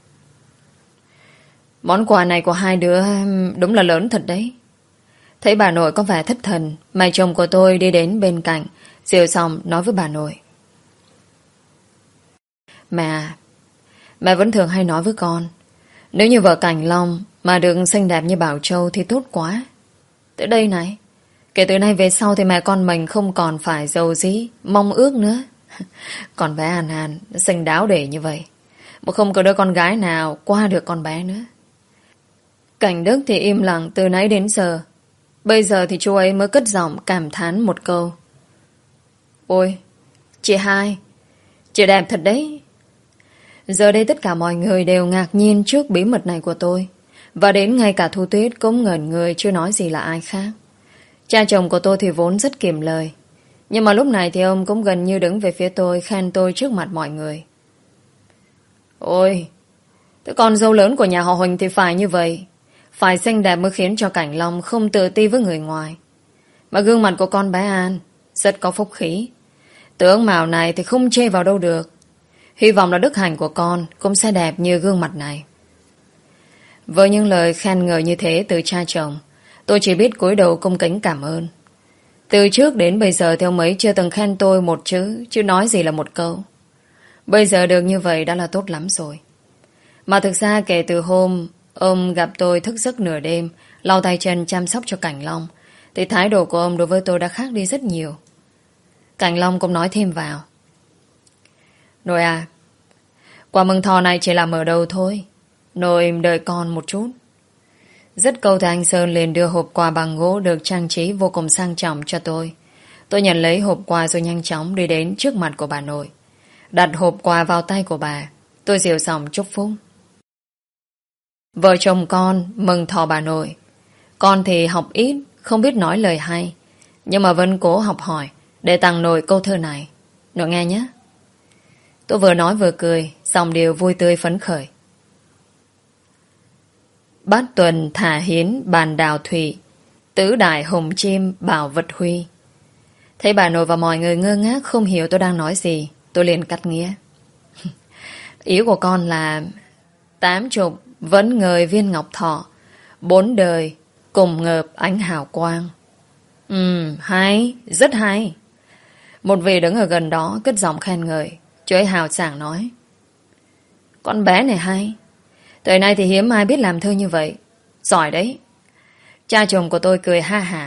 Món quà này của hai đứa đúng là lớn thật đấy. Thấy bà nội có vẻ thất thần, mẹ chồng của tôi đi đến bên cạnh, dịu giọng nói với bà nội. Mẹ, mẹ vẫn thường hay nói với con, nếu như vợ Cảnh Long mà được xinh đẹp như Bảo Châu thì tốt quá. Tới đây này, kể từ nay về sau thì mẹ con mình không còn phải giàu dĩ, mong ước nữa. Còn bé An An xinh đáo để như vậy, mà không có đứa con gái nào qua được con bé nữa. Cảnh Đức thì im lặng từ nãy đến giờ. Bây giờ thì chú ấy mới cất giọng cảm thán một câu. Ôi, chị hai, chị đẹp thật đấy. Giờ đây tất cả mọi người đều ngạc nhiên trước bí mật này của tôi. Và đến ngay cả Thu Tuyết cũng ngẩn người chưa nói gì là ai khác. Cha chồng của tôi thì vốn rất kiệm lời. Nhưng mà lúc này thì ông cũng gần như đứng về phía tôi, khen tôi trước mặt mọi người. Ôi, cái con dâu lớn của nhà họ Huỳnh thì phải như vậy. Phải xinh đẹp mới khiến cho Cảnh Long không tự ti với người ngoài. Mà gương mặt của con bé An rất có phúc khí. Tướng mạo này thì không chê vào đâu được. Hy vọng là đức hạnh của con cũng sẽ đẹp như gương mặt này. Với những lời khen ngợi như thế từ cha chồng, tôi chỉ biết cúi đầu cung kính cảm ơn. Từ trước đến bây giờ thì ông ấy chưa từng khen tôi một chữ, chứ nói gì là một câu. Bây giờ được như vậy đã là tốt lắm rồi. Mà thực ra kể từ hôm ông gặp tôi thức giấc nửa đêm, lau tay chân chăm sóc cho Cảnh Long, thì thái độ của ông đối với tôi đã khác đi rất nhiều. Cảnh Long cũng nói thêm vào. Nội à, quà mừng thọ này chỉ là mở đầu thôi. Nội đợi con một chút. Dứt câu thì anh Sơn liền đưa hộp quà bằng gỗ được trang trí vô cùng sang trọng cho tôi. Tôi nhận lấy hộp quà rồi nhanh chóng đi đến trước mặt của bà nội. Đặt hộp quà vào tay của bà. Tôi dịu giọng chúc phúc. Vợ chồng con mừng thọ bà nội. Con thì học ít, không biết nói lời hay, nhưng mà vẫn cố học hỏi để tặng nội câu thơ này. Nội nghe nhé. Tôi vừa nói vừa cười, giọng điệu vui tươi phấn khởi. Bát tuần thả hiến bàn đào thủy, tứ đại hồng chim bảo vật huy. Thấy bà nội và mọi người ngơ ngác không hiểu tôi đang nói gì, tôi liền cắt nghĩa. Ý của con là tám chục vẫn ngời viên ngọc thọ, bốn đời cùng ngợp ánh hào quang. Ừ, hay, rất hay. Một vị đứng ở gần đó cất giọng khen ngợi. Chú ấy hào sảng nói. Con bé này hay. Thời nay thì hiếm ai biết làm thơ như vậy. Giỏi đấy. Cha chồng của tôi cười ha hả.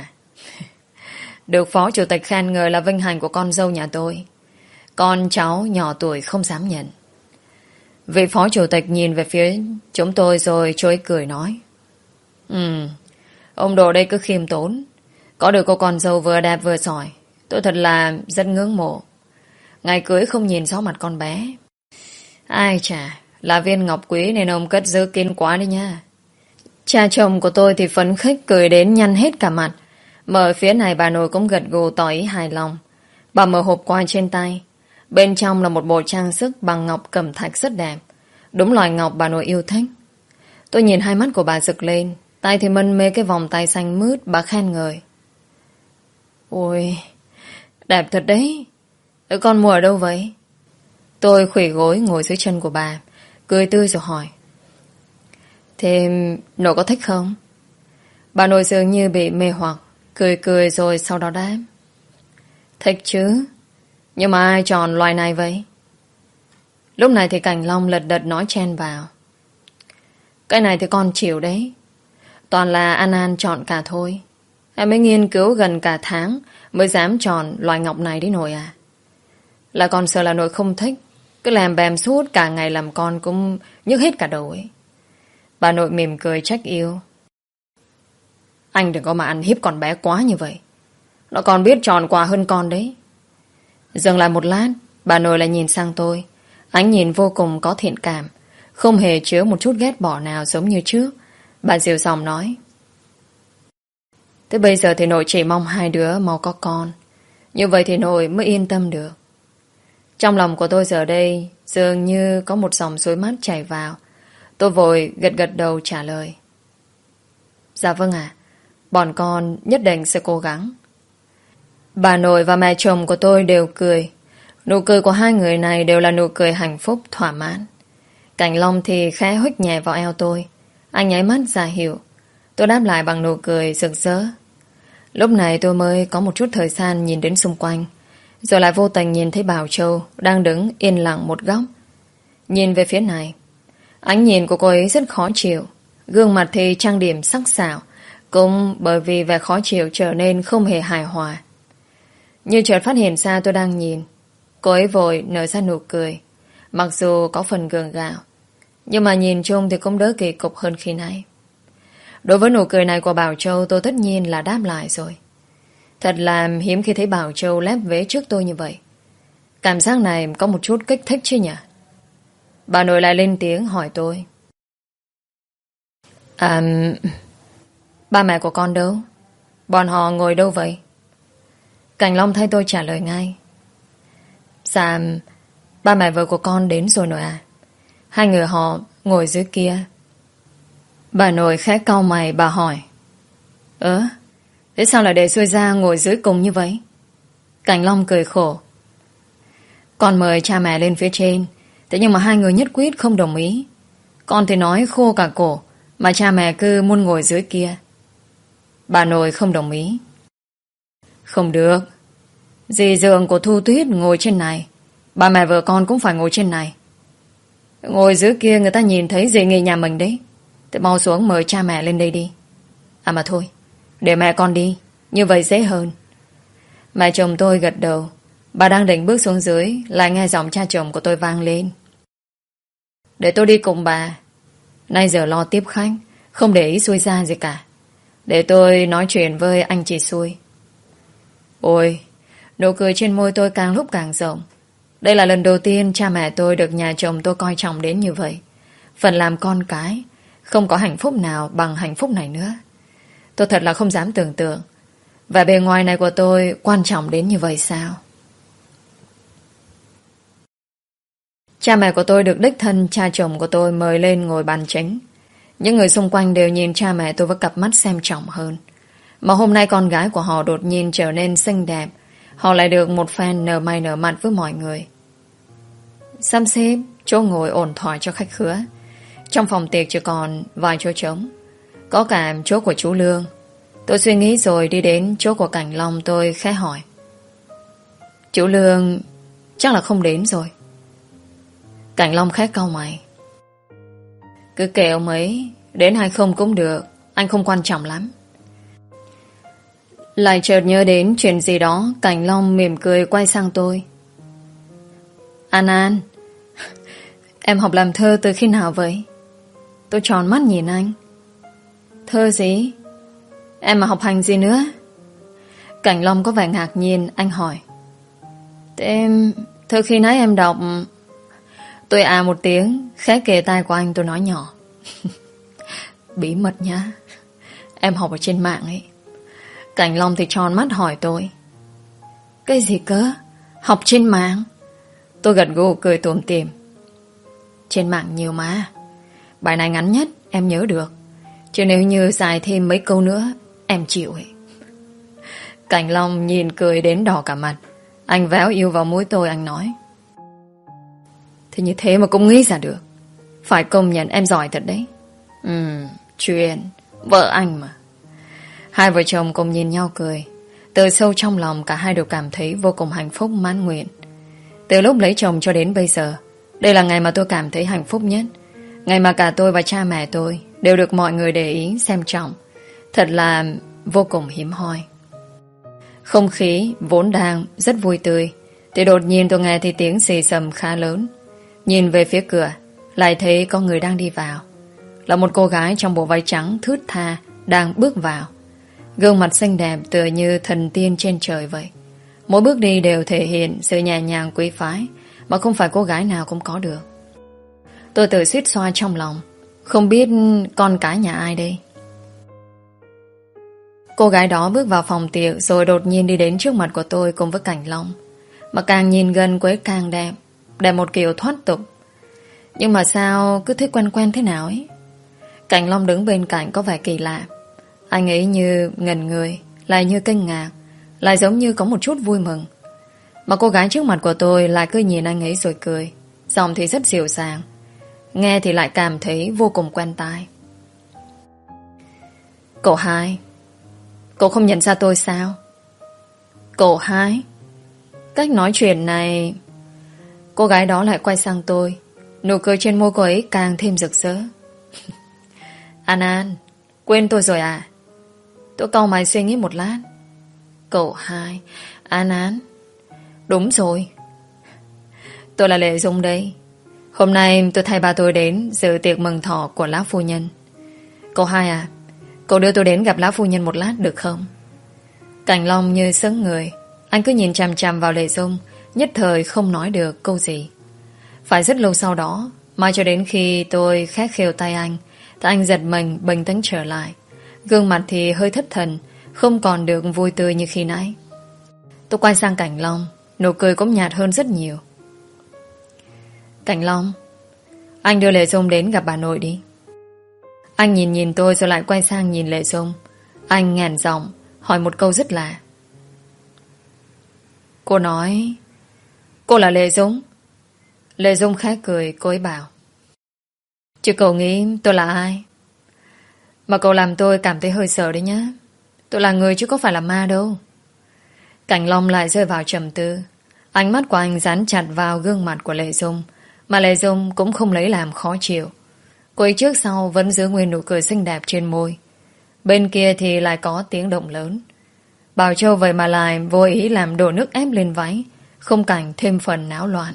Được phó chủ tịch khen ngợi là vinh hạnh của con dâu nhà tôi. Con cháu nhỏ tuổi không dám nhận. Vị phó chủ tịch nhìn về phía chúng tôi rồi chú ấy cười nói. Ừ, ông đồ đây cứ khiêm tốn. Có được cô con dâu vừa đẹp vừa giỏi, tôi thật là rất ngưỡng mộ. Ngày cưới không nhìn rõ mặt con bé. Ai chà, là viên ngọc quý nên ông cất giữ kín quá đấy nha. Cha chồng của tôi thì phấn khích cười đến nhăn hết cả mặt. Mà ở phía này bà nội cũng gật gù tỏ ý hài lòng. Bà mở hộp quà trên tay. Bên trong là một bộ trang sức bằng ngọc cẩm thạch rất đẹp. Đúng loại ngọc bà nội yêu thích. Tôi nhìn hai mắt của bà rực lên. Tay thì mân mê cái vòng tay xanh mướt. Bà khen ngợi. Ôi, đẹp thật đấy. Con mua ở đâu vậy? Tôi khuỷu gối ngồi dưới chân của bà, cười tươi rồi hỏi. Thế nội có thích không? Bà nội dường như bị mê hoặc, cười cười rồi sau đó đáp. Thích chứ. Nhưng mà ai chọn loại này vậy? Lúc này thì Cảnh Long lật đật nói chen vào. Cái này thì con chịu đấy. Toàn là An An chọn cả thôi. Em mới nghiên cứu gần cả tháng mới dám chọn loại ngọc này đấy nội à. Là con sợ là nội không thích. Cứ làm bèm suốt cả ngày làm con cũng nhức hết cả đầu ấy. Bà nội mỉm cười trách yêu. Anh đừng có mà ăn hiếp con bé quá như vậy. Nó còn biết chọn quà hơn con đấy. Dừng lại một lát, bà nội lại nhìn sang tôi. Ánh nhìn vô cùng có thiện cảm, không hề chứa một chút ghét bỏ nào giống như trước. Bà dịu giọng nói. Thế bây giờ thì nội chỉ mong hai đứa mau có con. Như vậy thì nội mới yên tâm được. Trong lòng của tôi giờ đây dường như có một dòng suối mát chảy vào. Tôi vội gật gật đầu trả lời. Dạ vâng ạ. Bọn con nhất định sẽ cố gắng. Bà nội và mẹ chồng của tôi đều cười. Nụ cười của hai người này đều là nụ cười hạnh phúc thỏa mãn. Cảnh Long thì khẽ huých nhẹ vào eo tôi. Anh nháy mắt ra hiệu. Tôi đáp lại bằng nụ cười rực rỡ. Lúc này tôi mới có một chút thời gian nhìn đến xung quanh. Rồi lại vô tình nhìn thấy Bảo Châu đang đứng yên lặng một góc. Nhìn về phía này, ánh nhìn của cô ấy rất khó chịu. Gương mặt thì trang điểm sắc sảo, cũng bởi vì vẻ khó chịu trở nên không hề hài hòa. Như chợt phát hiện ra tôi đang nhìn, cô ấy vội nở ra nụ cười. Mặc dù có phần gượng gạo, nhưng mà nhìn chung thì cũng đỡ kỳ cục hơn khi nãy. Đối với nụ cười này của Bảo Châu, tôi tất nhiên là đáp lại rồi. Thật là hiếm khi thấy Bảo Châu lép vế trước tôi như vậy. Cảm giác này có một chút kích thích chứ nhỉ? Bà nội lại lên tiếng hỏi tôi. À, ba mẹ của con đâu? Bọn họ ngồi đâu vậy? Cảnh Long thay tôi trả lời ngay. Dạ, ba mẹ vợ của con đến rồi nội à. Hai người họ ngồi dưới kia. Bà nội khẽ cau mày, bà hỏi. Ơ, thế sao lại để xuôi ra ngồi dưới cùng như vậy? Cảnh Long cười khổ. Con mời cha mẹ lên phía trên, thế nhưng mà hai người nhất quyết không đồng ý. Con thì nói khô cả cổ, mà cha mẹ cứ muốn ngồi dưới kia. Bà nội không đồng ý. Không được. Dì dượng của Thu Tuyết ngồi trên này, Ba mẹ vợ con cũng phải ngồi trên này. Ngồi dưới kia người ta nhìn thấy gì nghỉ nhà mình đấy. Thì mau xuống mời cha mẹ lên đây đi. À mà thôi, để mẹ con đi, như vậy dễ hơn. Mẹ chồng tôi gật đầu. Bà đang định bước xuống dưới, lại nghe giọng cha chồng của tôi vang lên. Để tôi đi cùng bà. Nay giờ lo tiếp khách, không để ý xui ra gì cả. Để tôi nói chuyện với anh chị xui. Ôi, nụ cười trên môi tôi càng lúc càng rộng. Đây là lần đầu tiên cha mẹ tôi được nhà chồng tôi coi trọng đến như vậy. Phần làm con cái, không có hạnh phúc nào bằng hạnh phúc này nữa. Tôi thật là không dám tưởng tượng. Và bề ngoài này của tôi quan trọng đến như vậy sao? Cha mẹ của tôi được đích thân cha chồng của tôi mời lên ngồi bàn chính. Những người xung quanh đều nhìn cha mẹ tôi với cặp mắt xem trọng hơn. Mà hôm nay con gái của họ đột nhiên trở nên xinh đẹp. Họ lại được một phen nở mày nở mặt với mọi người. Sắp xếp chỗ ngồi ổn thỏa cho khách khứa. Trong phòng tiệc chỉ còn vài chỗ trống. Có cả chỗ của chú Lương. Tôi suy nghĩ rồi đi đến chỗ của Cảnh Long. Tôi khẽ hỏi: Chú Lương chắc là không đến rồi. Cảnh Long khẽ cau mày: Cứ kệ ông ấy, đến hay không cũng được, anh không quan trọng lắm. Lại chợt nhớ đến chuyện gì đó, Cảnh Long mỉm cười quay sang tôi: An An, em học làm thơ từ khi nào vậy? Tôi tròn mắt nhìn anh. Thơ gì? Em mà học hành gì nữa? Cảnh Long có vẻ ngạc nhiên. Anh hỏi: Thế em, thơ khi nãy em đọc. Tôi à một tiếng, khẽ kề tai của anh tôi nói nhỏ: Bí mật nhá, em học ở trên mạng ấy. Cảnh Long thì tròn mắt hỏi tôi: Cái gì cơ? Học trên mạng? Tôi gật gù cười tủm tỉm: Trên mạng nhiều mà. Bài này ngắn nhất em nhớ được, chứ nếu như dài thêm mấy câu nữa em chịu ấy. Cảnh Long nhìn cười đến đỏ cả mặt. Anh véo yêu vào mũi tôi. Anh nói: Thế như thế mà cũng nghĩ ra được. Phải công nhận em giỏi thật đấy. Ừ, chuyện vợ anh mà. Hai vợ chồng cùng nhìn nhau cười. Từ sâu trong lòng cả hai đều cảm thấy vô cùng hạnh phúc mãn nguyện. Từ lúc lấy chồng cho đến bây giờ, đây là ngày mà tôi cảm thấy hạnh phúc nhất. Ngày mà cả tôi và cha mẹ tôi đều được mọi người để ý xem trọng. Thật là vô cùng hiếm hoi. Không khí vốn đang rất vui tươi, thì đột nhiên tôi nghe thấy tiếng xì xầm khá lớn. Nhìn về phía cửa, lại thấy có người đang đi vào. Là một cô gái trong bộ váy trắng thướt tha đang bước vào. Gương mặt xinh đẹp tựa như thần tiên trên trời vậy. Mỗi bước đi đều thể hiện sự nhẹ nhàng quý phái mà không phải cô gái nào cũng có được. Tôi tự suýt xoa trong lòng, không biết con cái nhà ai đây. Cô gái đó bước vào phòng tiệc rồi đột nhiên đi đến trước mặt của tôi cùng với Cảnh Long. Mà càng nhìn gần cô ấy càng đẹp, đẹp một kiểu thoát tục. Nhưng mà sao cứ thấy quen quen thế nào ấy. Cảnh Long đứng bên cạnh có vẻ kỳ lạ. Anh ấy như ngần người, lại như kinh ngạc, lại giống như có một chút vui mừng. Mà cô gái trước mặt của tôi lại cứ nhìn anh ấy rồi cười. Giọng thì rất dịu dàng, nghe thì lại cảm thấy vô cùng quen tai. Cậu hai, cậu không nhận ra tôi sao? Cậu hai? Cách nói chuyện này... Cô gái đó lại quay sang tôi. Nụ cười trên môi cô ấy càng thêm rực rỡ. An An, quên tôi rồi à? Tôi cau mày suy nghĩ một lát. Cậu hai, An An. Đúng rồi, tôi là Lệ Dung đây. Hôm nay tôi thay ba tôi đến dự tiệc mừng thọ của lão phu nhân. Cậu hai à, cậu đưa tôi đến gặp lão phu nhân một lát được không? Cảnh Long như sững người. Anh cứ nhìn chằm chằm vào Lệ Dung, nhất thời không nói được câu gì. Phải rất lâu sau đó, mãi cho đến khi tôi khẽ khều tay anh, thì anh giật mình bình tĩnh trở lại. Gương mặt thì hơi thất thần, không còn được vui tươi như khi nãy. Tôi quay sang Cảnh Long, nụ cười cũng nhạt hơn rất nhiều. Cảnh Long, anh đưa Lệ Dung đến gặp bà nội đi. Anh nhìn nhìn tôi rồi lại quay sang nhìn Lệ Dung. Anh nghẹn giọng hỏi một câu rất lạ. Cô nói cô là Lệ Dung? Lệ Dung khẽ cười. Cô ấy bảo: Chứ cậu nghĩ tôi là ai? Mà cậu làm tôi cảm thấy hơi sợ đấy nhá. Tôi là người chứ có phải là ma đâu. Cảnh Long lại rơi vào trầm tư. Ánh mắt của anh dán chặt vào gương mặt của Lệ Dung, mà Lệ Dung cũng không lấy làm khó chịu. Cô ấy trước sau vẫn giữ nguyên nụ cười xinh đẹp trên môi. Bên kia thì lại có tiếng động lớn. Bảo Châu vậy mà lại vô ý làm đổ nước ép lên váy, không cảnh thêm phần náo loạn.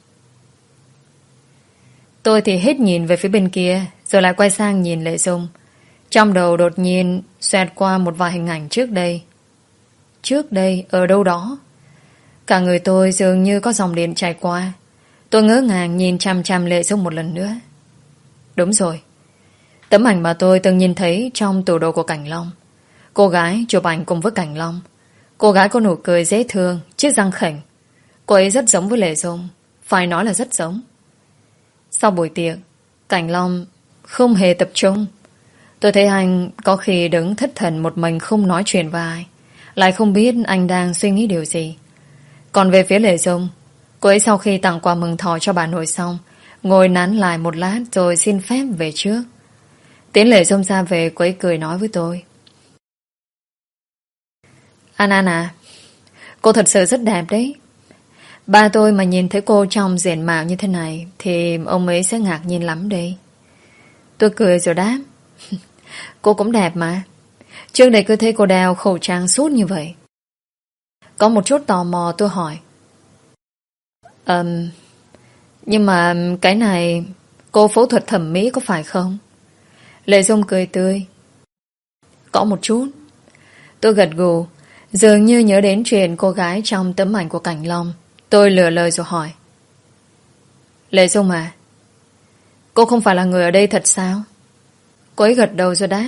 Tôi thì hết nhìn về phía bên kia, rồi lại quay sang nhìn Lệ Dung. Trong đầu đột nhiên xoẹt qua một vài hình ảnh trước đây. Trước đây, ở đâu đó. Cả người tôi dường như có dòng điện chảy qua. Tôi ngỡ ngàng nhìn chăm chăm Lệ Dung một lần nữa. Đúng rồi. Tấm ảnh mà tôi từng nhìn thấy trong tủ đồ của Cảnh Long. Cô gái chụp ảnh cùng với Cảnh Long. Cô gái có nụ cười dễ thương, chiếc răng khểnh. Cô ấy rất giống với Lệ Dung. Phải nói là rất giống. Sau buổi tiệc, Cảnh Long không hề tập trung. Tôi thấy anh có khi đứng thất thần một mình không nói chuyện với ai. Lại không biết anh đang suy nghĩ điều gì. Còn về phía Lệ Dung, cô ấy sau khi tặng quà mừng thọ cho bà nội xong, ngồi nán lại một lát rồi xin phép về trước. Tiến Lệ Dung ra về, cô ấy cười nói với tôi. An An à, cô thật sự rất đẹp đấy. Ba tôi mà nhìn thấy cô trong diện mạo như thế này thì ông ấy sẽ ngạc nhiên lắm đây. Tôi cười rồi đáp. Cô cũng đẹp mà. Trước đây cứ thấy cô đeo khẩu trang suốt như vậy. Có một chút tò mò tôi hỏi. um, Nhưng mà cái này cô phẫu thuật thẩm mỹ có phải không? Lệ Dung cười tươi. Có một chút. Tôi gật gù, dường như nhớ đến chuyện cô gái trong tấm ảnh của Cảnh Long. Tôi lừa lời rồi hỏi. Lệ Dung à, cô không phải là người ở đây thật sao? Cô ấy gật đầu rồi đáp.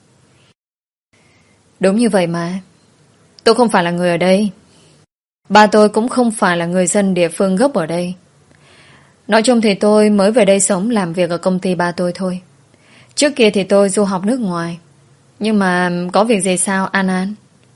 Đúng như vậy mà. Tôi không phải là người ở đây. Ba tôi cũng không phải là người dân địa phương gốc ở đây. Nói chung thì tôi mới về đây sống làm việc ở công ty ba tôi thôi. Trước kia thì tôi du học nước ngoài. Nhưng mà có việc gì sao An An?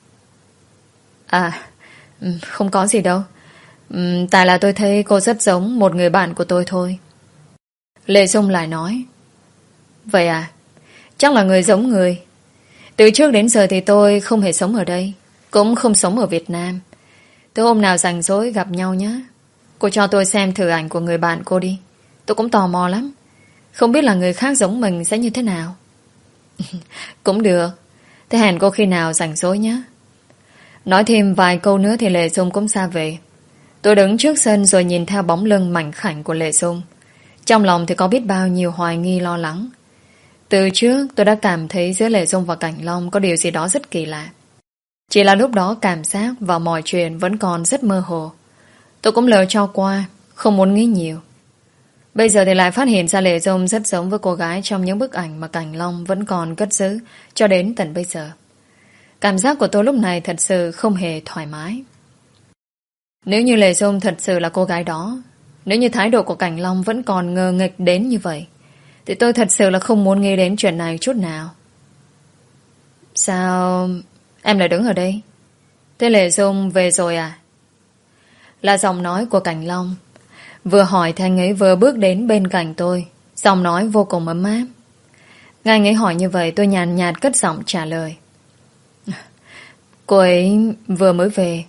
À, không có gì đâu. Tại là tôi thấy cô rất giống một người bạn của tôi thôi. Lệ Dung lại nói. Vậy à, chắc là người giống người. Từ trước đến giờ thì tôi không hề sống ở đây, cũng không sống ở Việt Nam. Từ hôm nào rảnh rỗi gặp nhau nhé. Cô cho tôi xem thử ảnh của người bạn cô đi. Tôi cũng tò mò lắm. Không biết là người khác giống mình sẽ như thế nào. Cũng được. Thế hẹn cô khi nào rảnh rỗi nhé. Nói thêm vài câu nữa thì Lệ Dung cũng ra về. Tôi đứng trước sân rồi nhìn theo bóng lưng mảnh khảnh của Lệ Dung. Trong lòng thì có biết bao nhiêu hoài nghi lo lắng. Từ trước tôi đã cảm thấy giữa Lệ Dung và Cảnh Long có điều gì đó rất kỳ lạ. Chỉ là lúc đó cảm giác và mọi chuyện vẫn còn rất mơ hồ. Tôi cũng lờ cho qua, không muốn nghĩ nhiều. Bây giờ thì lại phát hiện ra Lệ Dung rất giống với cô gái trong những bức ảnh mà Cảnh Long vẫn còn cất giữ cho đến tận bây giờ. Cảm giác của tôi lúc này thật sự không hề thoải mái. Nếu như Lệ Dung thật sự là cô gái đó, nếu như thái độ của Cảnh Long vẫn còn ngờ nghịch đến như vậy, thì tôi thật sự là không muốn nghĩ đến chuyện này chút nào. Sao em lại đứng ở đây? Thế Lệ Dung về rồi à? Là giọng nói của Cảnh Long. Vừa hỏi thì anh ấy vừa bước đến bên cạnh tôi. Giọng nói vô cùng ấm áp. Nghe anh ấy hỏi như vậy, tôi nhàn nhạt, nhạt cất giọng trả lời. Cô ấy vừa mới về.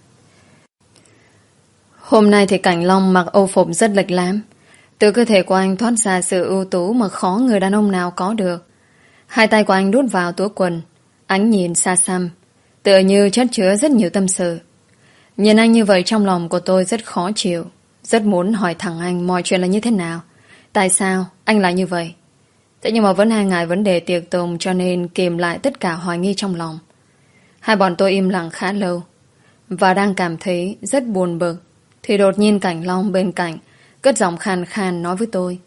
Hôm nay thì Cảnh Long mặc âu phục rất lệch lãm. Từ cơ thể của anh thoát ra sự ưu tú mà khó người đàn ông nào có được. Hai tay của anh đút vào túi quần, ánh nhìn xa xăm, tựa như chất chứa rất nhiều tâm sự. Nhìn anh như vậy trong lòng của tôi rất khó chịu. Rất muốn hỏi thẳng anh mọi chuyện là như thế nào. Tại sao anh lại như vậy? Thế nhưng mà vẫn hai ngại vấn đề tiệc tùng, cho nên kìm lại tất cả hoài nghi trong lòng. Hai bọn tôi im lặng khá lâu, và đang cảm thấy rất buồn bực, thì đột nhiên Cảnh Long bên cạnh cất giọng khan khan nói với tôi.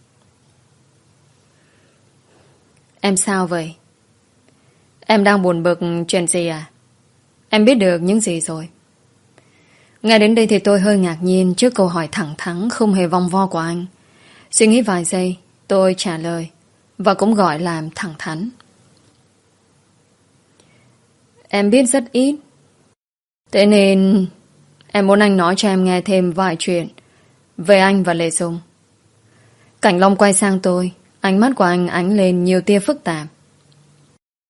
Em sao vậy? Em đang buồn bực chuyện gì à? Em biết được những gì rồi? Nghe đến đây thì tôi hơi ngạc nhiên trước câu hỏi thẳng thắn không hề vòng vo của anh. Suy nghĩ vài giây, tôi trả lời, và cũng gọi là thẳng thắn. Em biết rất ít. Thế nên em muốn anh nói cho em nghe thêm vài chuyện về anh và Lệ Dung. Cảnh Long quay sang tôi, ánh mắt của anh ánh lên nhiều tia phức tạp.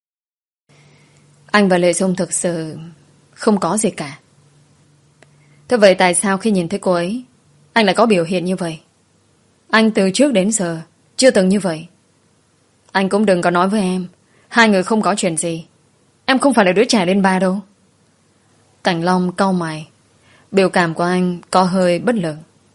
Anh và Lệ Dung thực sự không có gì cả. Thế vậy tại sao khi nhìn thấy cô ấy anh lại có biểu hiện như vậy? Anh từ trước đến giờ chưa từng như vậy. Anh cũng đừng có nói với em hai người không có chuyện gì. Em không phải là đứa trẻ lên ba đâu. Cảnh Long cau mày. Biểu cảm của anh có hơi bất lực.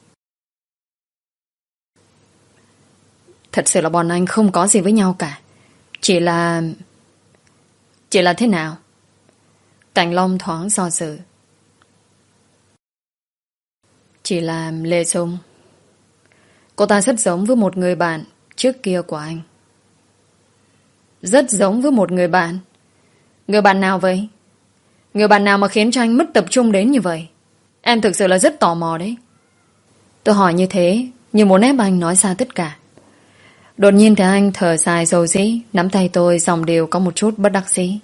Thật sự là bọn anh không có gì với nhau cả. Chỉ là... Chỉ là thế nào? Cảnh Long thoáng do dự. Chỉ là Lê Dung. Cô ta rất giống với một người bạn trước kia của anh. Rất giống với một người bạn. Người bạn nào vậy? Người bạn nào mà khiến cho anh mất tập trung đến như vậy? Em thực sự là rất tò mò đấy. Tôi hỏi như thế, như muốn ép anh nói ra tất cả. Đột nhiên thì anh thở dài dầu dĩ, nắm tay tôi dòng đều có một chút bất đắc dĩ.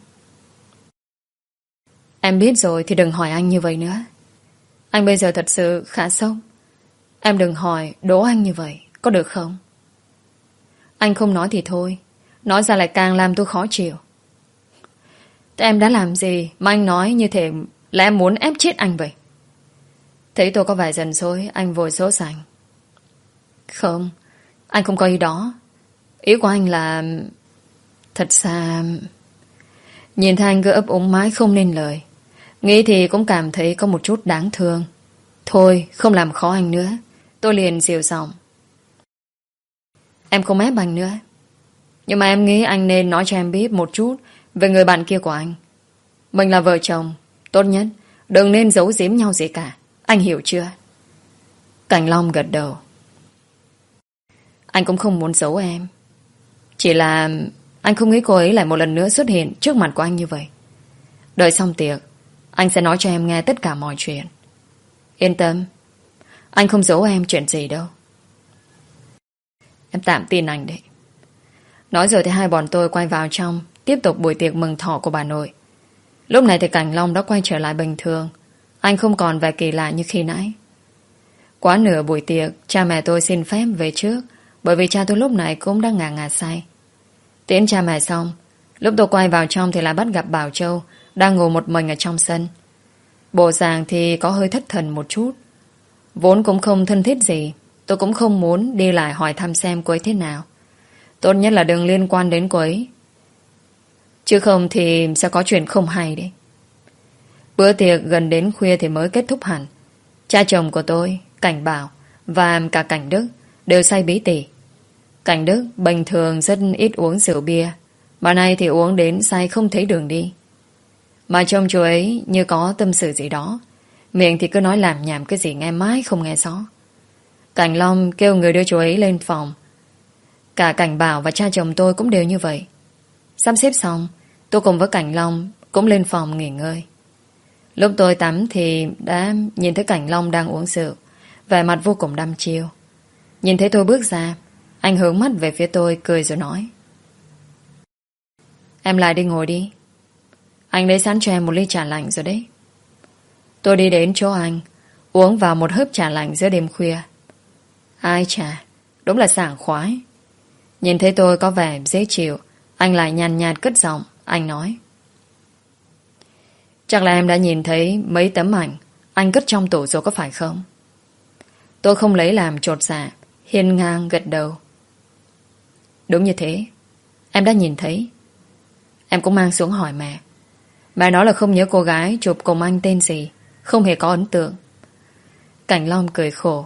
Em biết rồi thì đừng hỏi anh như vậy nữa. Anh bây giờ thật sự khá sốc. Em đừng hỏi đố anh như vậy, có được không? Anh không nói thì thôi, nói ra lại càng làm tôi khó chịu. Thế em đã làm gì mà anh nói như thế là em muốn ép chết anh vậy? Thấy tôi có vẻ dần dối, anh vội dỗ dành. Không, anh không có ý đó. Ý của anh là... Thật ra... Nhìn thấy anh cứ ấp úng mãi không nên lời. Nghĩ thì cũng cảm thấy có một chút đáng thương. Thôi, không làm khó anh nữa. Tôi liền dịu giọng. Em không ép anh nữa. Nhưng mà em nghĩ anh nên nói cho em biết một chút về người bạn kia của anh. Mình là vợ chồng. Tốt nhất, đừng nên giấu giếm nhau gì cả. Anh hiểu chưa? Cảnh Long gật đầu. Anh cũng không muốn giấu em. Chỉ là anh không nghĩ cô ấy lại một lần nữa xuất hiện trước mặt của anh như vậy. Đợi xong tiệc, anh sẽ nói cho em nghe tất cả mọi chuyện. Yên tâm, anh không giấu em chuyện gì đâu. Em tạm tin anh đấy. Nói rồi thì hai bọn tôi quay vào trong, tiếp tục buổi tiệc mừng thọ của bà nội. Lúc này thì Cảnh Long đã quay trở lại bình thường. Anh không còn vẻ kỳ lạ như khi nãy. Quá nửa buổi tiệc, cha mẹ tôi xin phép về trước, bởi vì cha tôi lúc này cũng đang ngà ngà say. Tiễn cha mẹ xong, lúc tôi quay vào trong thì lại bắt gặp Bảo Châu đang ngồi một mình ở trong sân. Bộ dạng thì có hơi thất thần một chút. Vốn cũng không thân thiết gì, tôi cũng không muốn đi lại hỏi thăm xem cô ấy thế nào. Tốt nhất là đừng liên quan đến cô ấy, chứ không thì sẽ có chuyện không hay đấy. Bữa tiệc gần đến khuya thì mới kết thúc hẳn. Cha chồng của tôi, Cảnh Bảo và cả Cảnh Đức đều say bí tỉ. Cảnh Đức bình thường rất ít uống rượu bia, mà nay thì uống đến say không thấy đường đi. Mà trông chú ấy như có tâm sự gì đó, miệng thì cứ nói làm nhảm cái gì nghe mãi không nghe rõ. Cảnh Long kêu người đưa chú ấy lên phòng. Cả Cảnh Bảo và cha chồng tôi cũng đều như vậy. Sắp xếp xong, tôi cùng với Cảnh Long cũng lên phòng nghỉ ngơi. Lúc tôi tắm thì đã nhìn thấy Cảnh Long đang uống rượu, vẻ mặt vô cùng đăm chiêu. Nhìn thấy tôi bước ra, anh hướng mắt về phía tôi cười rồi nói: Em lại đi ngồi đi. Anh lấy sẵn cho em một ly trà lạnh rồi đấy. Tôi đi đến chỗ anh, uống vào một hớp trà lạnh giữa đêm khuya. Ai chà, đúng là sảng khoái. Nhìn thấy tôi có vẻ dễ chịu, anh lại nhàn nhạt cất giọng. Anh nói: Chắc là em đã nhìn thấy mấy tấm ảnh anh cất trong tủ rồi có phải không? Tôi không lấy làm chột dạ, hiên ngang gật đầu. Đúng như thế, em đã nhìn thấy. Em cũng mang xuống hỏi mẹ. Mẹ nói là không nhớ cô gái chụp cùng anh tên gì, không hề có ấn tượng. Cảnh Long cười khổ.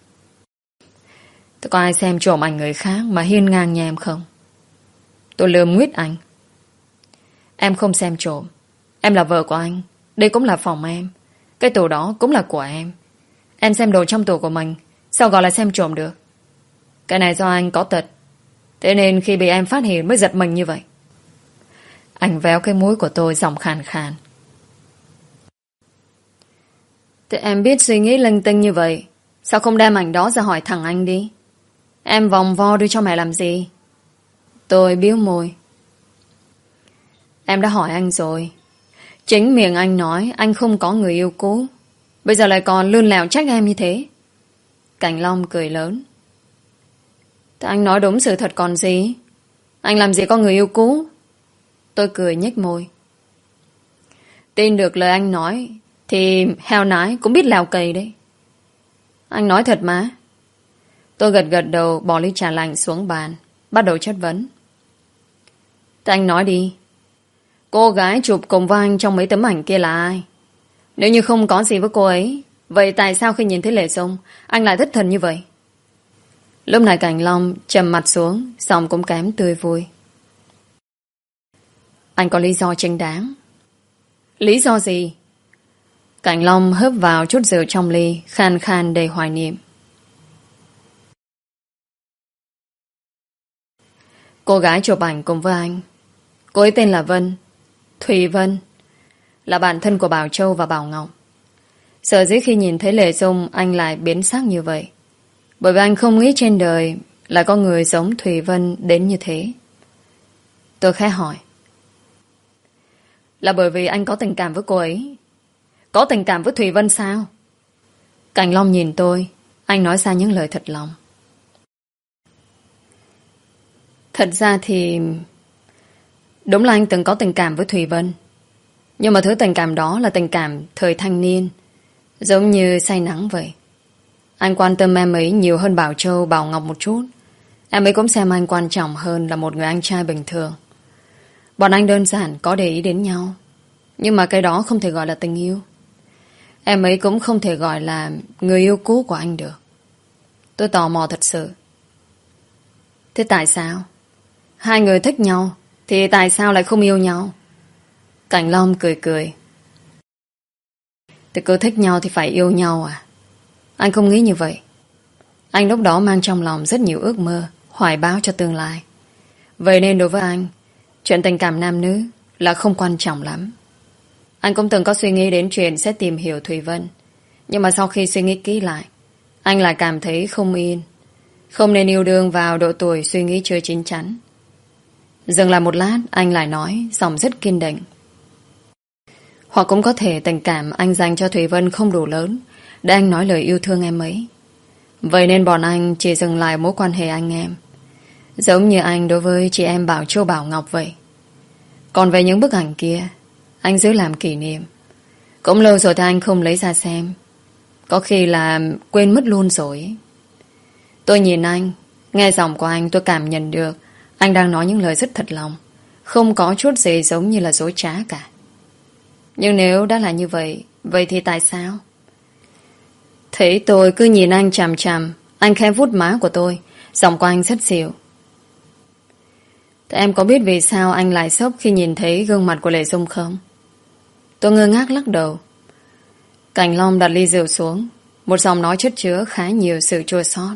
Tôi có ai xem trộm ảnh người khác mà hiên ngang nhà em không? Tôi lườm nguyết anh. Em không xem trộm. Em là vợ của anh. Đây cũng là phòng em. Cái tủ đó cũng là của em. Em xem đồ trong tủ của mình, sao gọi là xem trộm được? Cái này do anh có tật, thế nên khi bị em phát hiện mới giật mình như vậy. Anh véo cái mũi của tôi giọng khàn khàn. Thế em biết suy nghĩ linh tinh như vậy, sao không đem ảnh đó ra hỏi thẳng anh đi? Em vòng vo đưa cho mẹ làm gì? Tôi biếu môi. Em đã hỏi anh rồi. Chính miệng anh nói anh không có người yêu cũ, bây giờ lại còn lươn lẹo trách em như thế. Cảnh Long cười lớn. Thế anh nói đúng sự thật còn gì? Anh làm gì có người yêu cũ? Tôi cười nhếch môi. Tin được lời anh nói Thì heo nái cũng biết leo cây đấy. Anh nói thật mà. Tôi gật gật đầu, bỏ ly trà lạnh xuống bàn, bắt đầu chất vấn. Thế anh nói đi. Cô gái chụp cùng với anh trong mấy tấm ảnh kia là ai? Nếu như không có gì với cô ấy, vậy tại sao khi nhìn thấy Lệ Sông anh lại thất thần như vậy? Lúc này Cảnh Long trầm mặt xuống, giọng cũng kém tươi vui. Anh có lý do chính đáng. Lý do gì? Cảnh Long hớp vào chút rượu trong ly, khan khan đầy hoài niệm. Cô gái chụp ảnh cùng với anh, cô ấy tên là Vân, Thùy Vân, là bạn thân của Bảo Châu và Bảo Ngọc. Sở dĩ khi nhìn thấy Lệ Dung anh lại biến sắc như vậy, bởi vì anh không nghĩ trên đời lại có người giống Thùy Vân đến như thế. Tôi khẽ hỏi. Là bởi vì anh có tình cảm với cô ấy? Có tình cảm với Thùy Vân sao? Cảnh Long nhìn tôi, anh nói ra những lời thật lòng. Thật ra thì đúng là anh từng có tình cảm với Thùy Vân. Nhưng mà thứ tình cảm đó là tình cảm thời thanh niên, giống như say nắng vậy. Anh quan tâm em ấy nhiều hơn Bảo Châu, Bảo Ngọc một chút. Em ấy cũng xem anh quan trọng hơn là một người anh trai bình thường. Bọn anh đơn giản có để ý đến nhau, nhưng mà cái đó không thể gọi là tình yêu. Em ấy cũng không thể gọi là người yêu cũ của anh được. Tôi tò mò thật sự. Thế tại sao? Hai người thích nhau thì tại sao lại không yêu nhau? Cảnh Long cười cười. Thì cứ thích nhau thì phải yêu nhau à? Anh không nghĩ như vậy. Anh lúc đó mang trong lòng rất nhiều ước mơ, hoài bão cho tương lai. Vậy nên đối với anh, chuyện tình cảm nam nữ là không quan trọng lắm. Anh cũng từng có suy nghĩ đến chuyện sẽ tìm hiểu Thùy Vân. Nhưng mà sau khi suy nghĩ kỹ lại, anh lại cảm thấy không yên. Không nên yêu đương vào độ tuổi suy nghĩ chưa chín chắn. Dừng lại một lát, anh lại nói, giọng rất kiên định. Hoặc cũng có thể tình cảm anh dành cho Thùy Vân không đủ lớn để anh nói lời yêu thương em ấy. Vậy nên bọn anh chỉ dừng lại mối quan hệ anh em, giống như anh đối với chị em Bảo Châu, Bảo Ngọc vậy. Còn về những bức ảnh kia, anh giữ làm kỷ niệm. Cũng lâu rồi thì anh không lấy ra xem. Có khi là quên mất luôn rồi. Tôi nhìn anh, nghe giọng của anh tôi cảm nhận được anh đang nói những lời rất thật lòng, không có chút gì giống như là dối trá cả. Nhưng nếu đã là như vậy, vậy thì tại sao? Thấy tôi cứ nhìn anh chằm chằm, anh khẽ vuốt má của tôi, giọng của anh rất dịu. Thế em có biết vì sao anh lại sốc khi nhìn thấy gương mặt của Lệ Dung không? Tôi ngơ ngác lắc đầu. Cảnh Long đặt ly rượu xuống, một giọng nói chất chứa khá nhiều sự chua xót.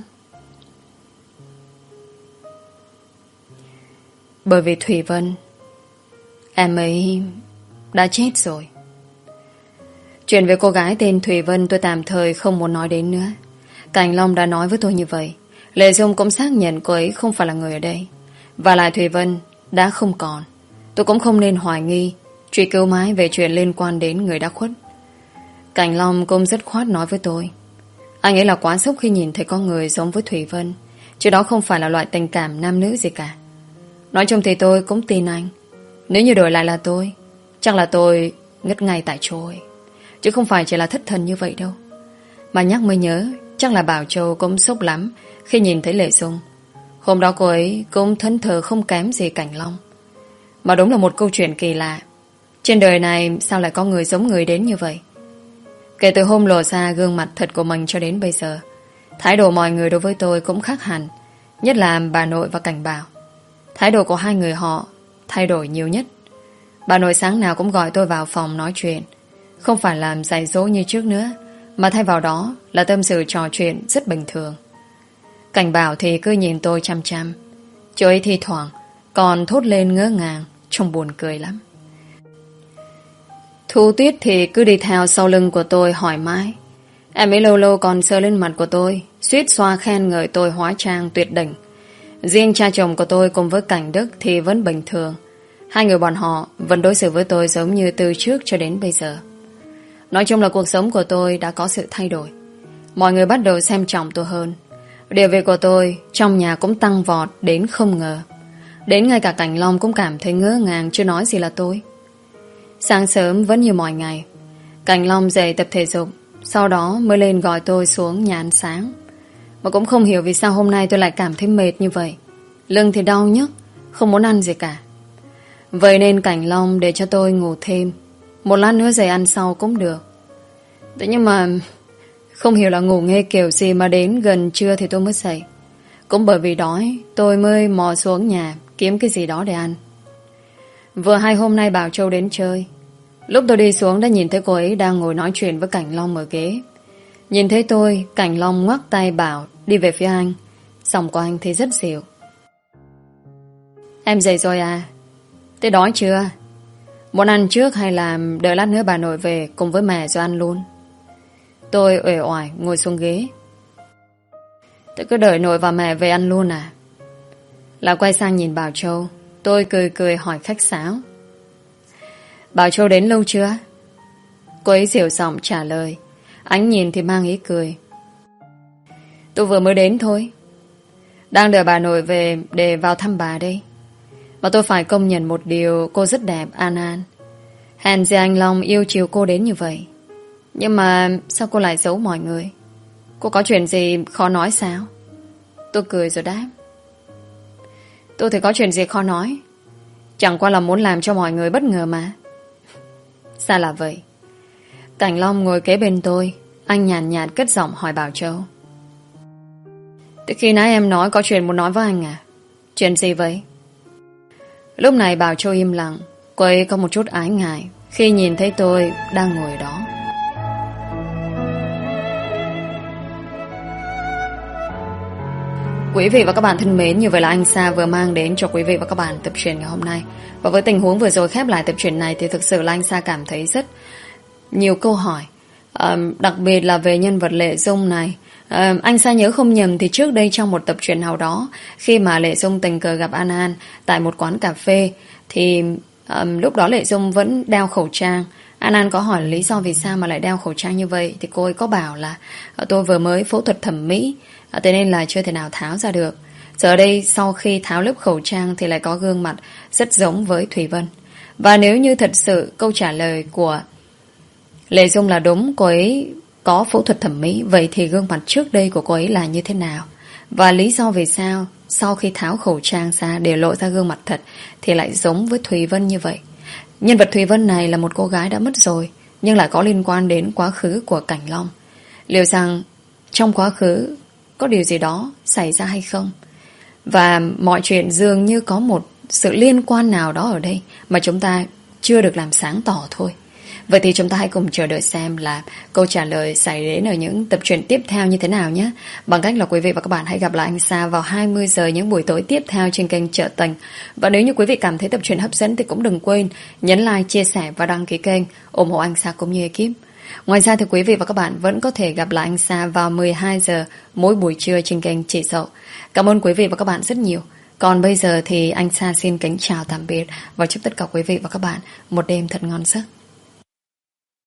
Bởi vì Thùy Vân, em ấy đã chết rồi. Chuyện về cô gái tên Thùy Vân tôi tạm thời không muốn nói đến nữa. Cảnh Long đã nói với tôi như vậy. Lệ Dung cũng xác nhận cô ấy không phải là người ở đây. Và lại Thùy Vân đã không còn. Tôi cũng không nên hoài nghi, truy cứu mãi về chuyện liên quan đến người đã khuất. Cảnh Long cũng dứt khoát nói với tôi. Anh ấy là quá sốc khi nhìn thấy con người giống với Thùy Vân, chứ đó không phải là loại tình cảm nam nữ gì cả. Nói chung thì tôi cũng tin anh. Nếu như đổi lại là tôi, chắc là tôi ngất ngay tại chỗ ấy. Chứ không phải chỉ là thất thần như vậy đâu. Mà nhắc mới nhớ, chắc là Bảo Châu cũng sốc lắm khi nhìn thấy Lệ Dung. Hôm đó cô ấy cũng thẫn thờ không kém gì Cảnh Long. Mà đúng là một câu chuyện kỳ lạ. Trên đời này sao lại có người giống người đến như vậy? Kể từ hôm lộ ra gương mặt thật của mình cho đến bây giờ, thái độ mọi người đối với tôi cũng khác hẳn. Nhất là bà nội và Cảnh Bảo. Thái độ của hai người họ thay đổi nhiều nhất. Bà nội sáng nào cũng gọi tôi vào phòng nói chuyện, không phải làm dạy dỗ như trước nữa, mà thay vào đó là tâm sự trò chuyện rất bình thường. Cảnh Bảo thì cứ nhìn tôi chăm chăm. Chị ấy thi thoảng còn thốt lên ngỡ ngàng, trông buồn cười lắm. Thu Tuyết thì cứ đi theo sau lưng của tôi hỏi mãi. Em ấy lâu lâu còn sờ lên mặt của tôi, suýt xoa khen ngợi tôi hóa trang tuyệt đỉnh. Riêng cha chồng của tôi cùng với Cảnh Đức thì vẫn bình thường. Hai người bọn họ vẫn đối xử với tôi giống như từ trước cho đến bây giờ. Nói chung là cuộc sống của tôi đã có sự thay đổi. Mọi người bắt đầu xem trọng tôi hơn. Địa vị của tôi trong nhà cũng tăng vọt đến không ngờ. Đến ngay cả Cảnh Long cũng cảm thấy ngỡ ngàng, chưa nói gì là tôi. Sáng sớm vẫn như mọi ngày, Cảnh Long dậy tập thể dục, sau đó mới lên gọi tôi xuống nhà ăn sáng. Mà cũng không hiểu vì sao hôm nay tôi lại cảm thấy mệt như vậy. Lưng thì đau nhức, không muốn ăn gì cả. Vậy nên Cảnh Long để cho tôi ngủ thêm, một lát nữa dậy ăn sau cũng được. Thế nhưng mà không hiểu là ngủ nghe kiểu gì mà đến gần trưa thì tôi mới dậy. Cũng bởi vì đói tôi mới mò xuống nhà kiếm cái gì đó để ăn. Vừa hay hôm nay Bảo Châu đến chơi. Lúc tôi đi xuống đã nhìn thấy cô ấy đang ngồi nói chuyện với Cảnh Long ở ghế. Nhìn thấy tôi, Cảnh Long ngoắc tay bảo đi về phía anh. Giọng của anh thì rất dịu. Em dậy rồi à? Thế đói chưa? Muốn ăn trước hay là đợi lát nữa bà nội về cùng với mẹ rồi ăn luôn? Tôi uể oải ngồi xuống ghế. Thế cứ đợi nội và mẹ về ăn luôn à? Là quay sang nhìn Bảo Châu. Tôi cười cười hỏi khách sáo. Bảo Châu đến lâu chưa? Cô ấy dịu giọng trả lời. Ánh nhìn thì mang ý cười. Tôi vừa mới đến thôi. Đang đợi bà nội về để vào thăm bà đây. Mà tôi phải công nhận một điều, cô rất đẹp, An An. Hèn gì anh Long yêu chiều cô đến như vậy. Nhưng mà sao cô lại giấu mọi người? Cô có chuyện gì khó nói sao? Tôi cười rồi đáp. Tôi thì có chuyện gì khó nói. Chẳng qua là muốn làm cho mọi người bất ngờ mà. Sao là vậy? Cảnh Long ngồi kế bên tôi. Anh nhàn nhạt, nhạt cất giọng hỏi Bảo Châu. Từ khi nãy em nói có chuyện muốn nói với anh à? Chuyện gì vậy? Lúc này Bảo Châu im lặng. Cô ấy có một chút ái ngại khi nhìn thấy tôi đang ngồi đó. Quý vị và các bạn thân mến, như vậy là anh Sa vừa mang đến cho quý vị và các bạn tập truyện ngày hôm nay. Và với tình huống vừa rồi khép lại tập truyện này thì thực sự là anh Sa cảm thấy rất nhiều câu hỏi. À, đặc biệt là về nhân vật Lệ Dung này. À, anh Sa nhớ không nhầm thì trước đây trong một tập truyện nào đó, khi mà Lệ Dung tình cờ gặp An An tại một quán cà phê, thì à, lúc đó Lệ Dung vẫn đeo khẩu trang. An An có hỏi lý do vì sao mà lại đeo khẩu trang như vậy, thì cô ấy có bảo là tôi vừa mới phẫu thuật thẩm mỹ, thế nên là chưa thể nào tháo ra được. Giờ đây sau khi tháo lớp khẩu trang thì lại có gương mặt rất giống với Thùy Vân. Và nếu như thật sự câu trả lời của Lệ Dung là đúng, cô ấy có phẫu thuật thẩm mỹ, vậy thì gương mặt trước đây của cô ấy là như thế nào? Và lý do vì sao sau khi tháo khẩu trang ra để lộ ra gương mặt thật thì lại giống với Thùy Vân như vậy? Nhân vật Thùy Vân này là một cô gái đã mất rồi, nhưng lại có liên quan đến quá khứ của Cảnh Long. Liệu rằng trong quá khứ có điều gì đó xảy ra hay không? Và mọi chuyện dường như có một sự liên quan nào đó ở đây mà chúng ta chưa được làm sáng tỏ thôi. Vậy thì chúng ta hãy cùng chờ đợi xem là câu trả lời xảy đến ở những tập truyện tiếp theo như thế nào nhé. Bằng cách là quý vị và các bạn hãy gặp lại anh Sa vào hai mươi giờ những buổi tối tiếp theo trên kênh Chợ Tình. Và nếu như quý vị cảm thấy tập truyện hấp dẫn thì cũng đừng quên nhấn like, chia sẻ và đăng ký kênh, ủng hộ anh Sa cũng như ekip. Ngoài ra thì quý vị và các bạn vẫn có thể gặp lại anh Sa vào mười hai giờ mỗi buổi trưa trên kênh Chị Dậu. Cảm ơn quý vị và các bạn rất nhiều. Còn bây giờ thì anh Sa xin kính chào tạm biệt và chúc tất cả quý vị và các bạn một đêm thật ngon giấc.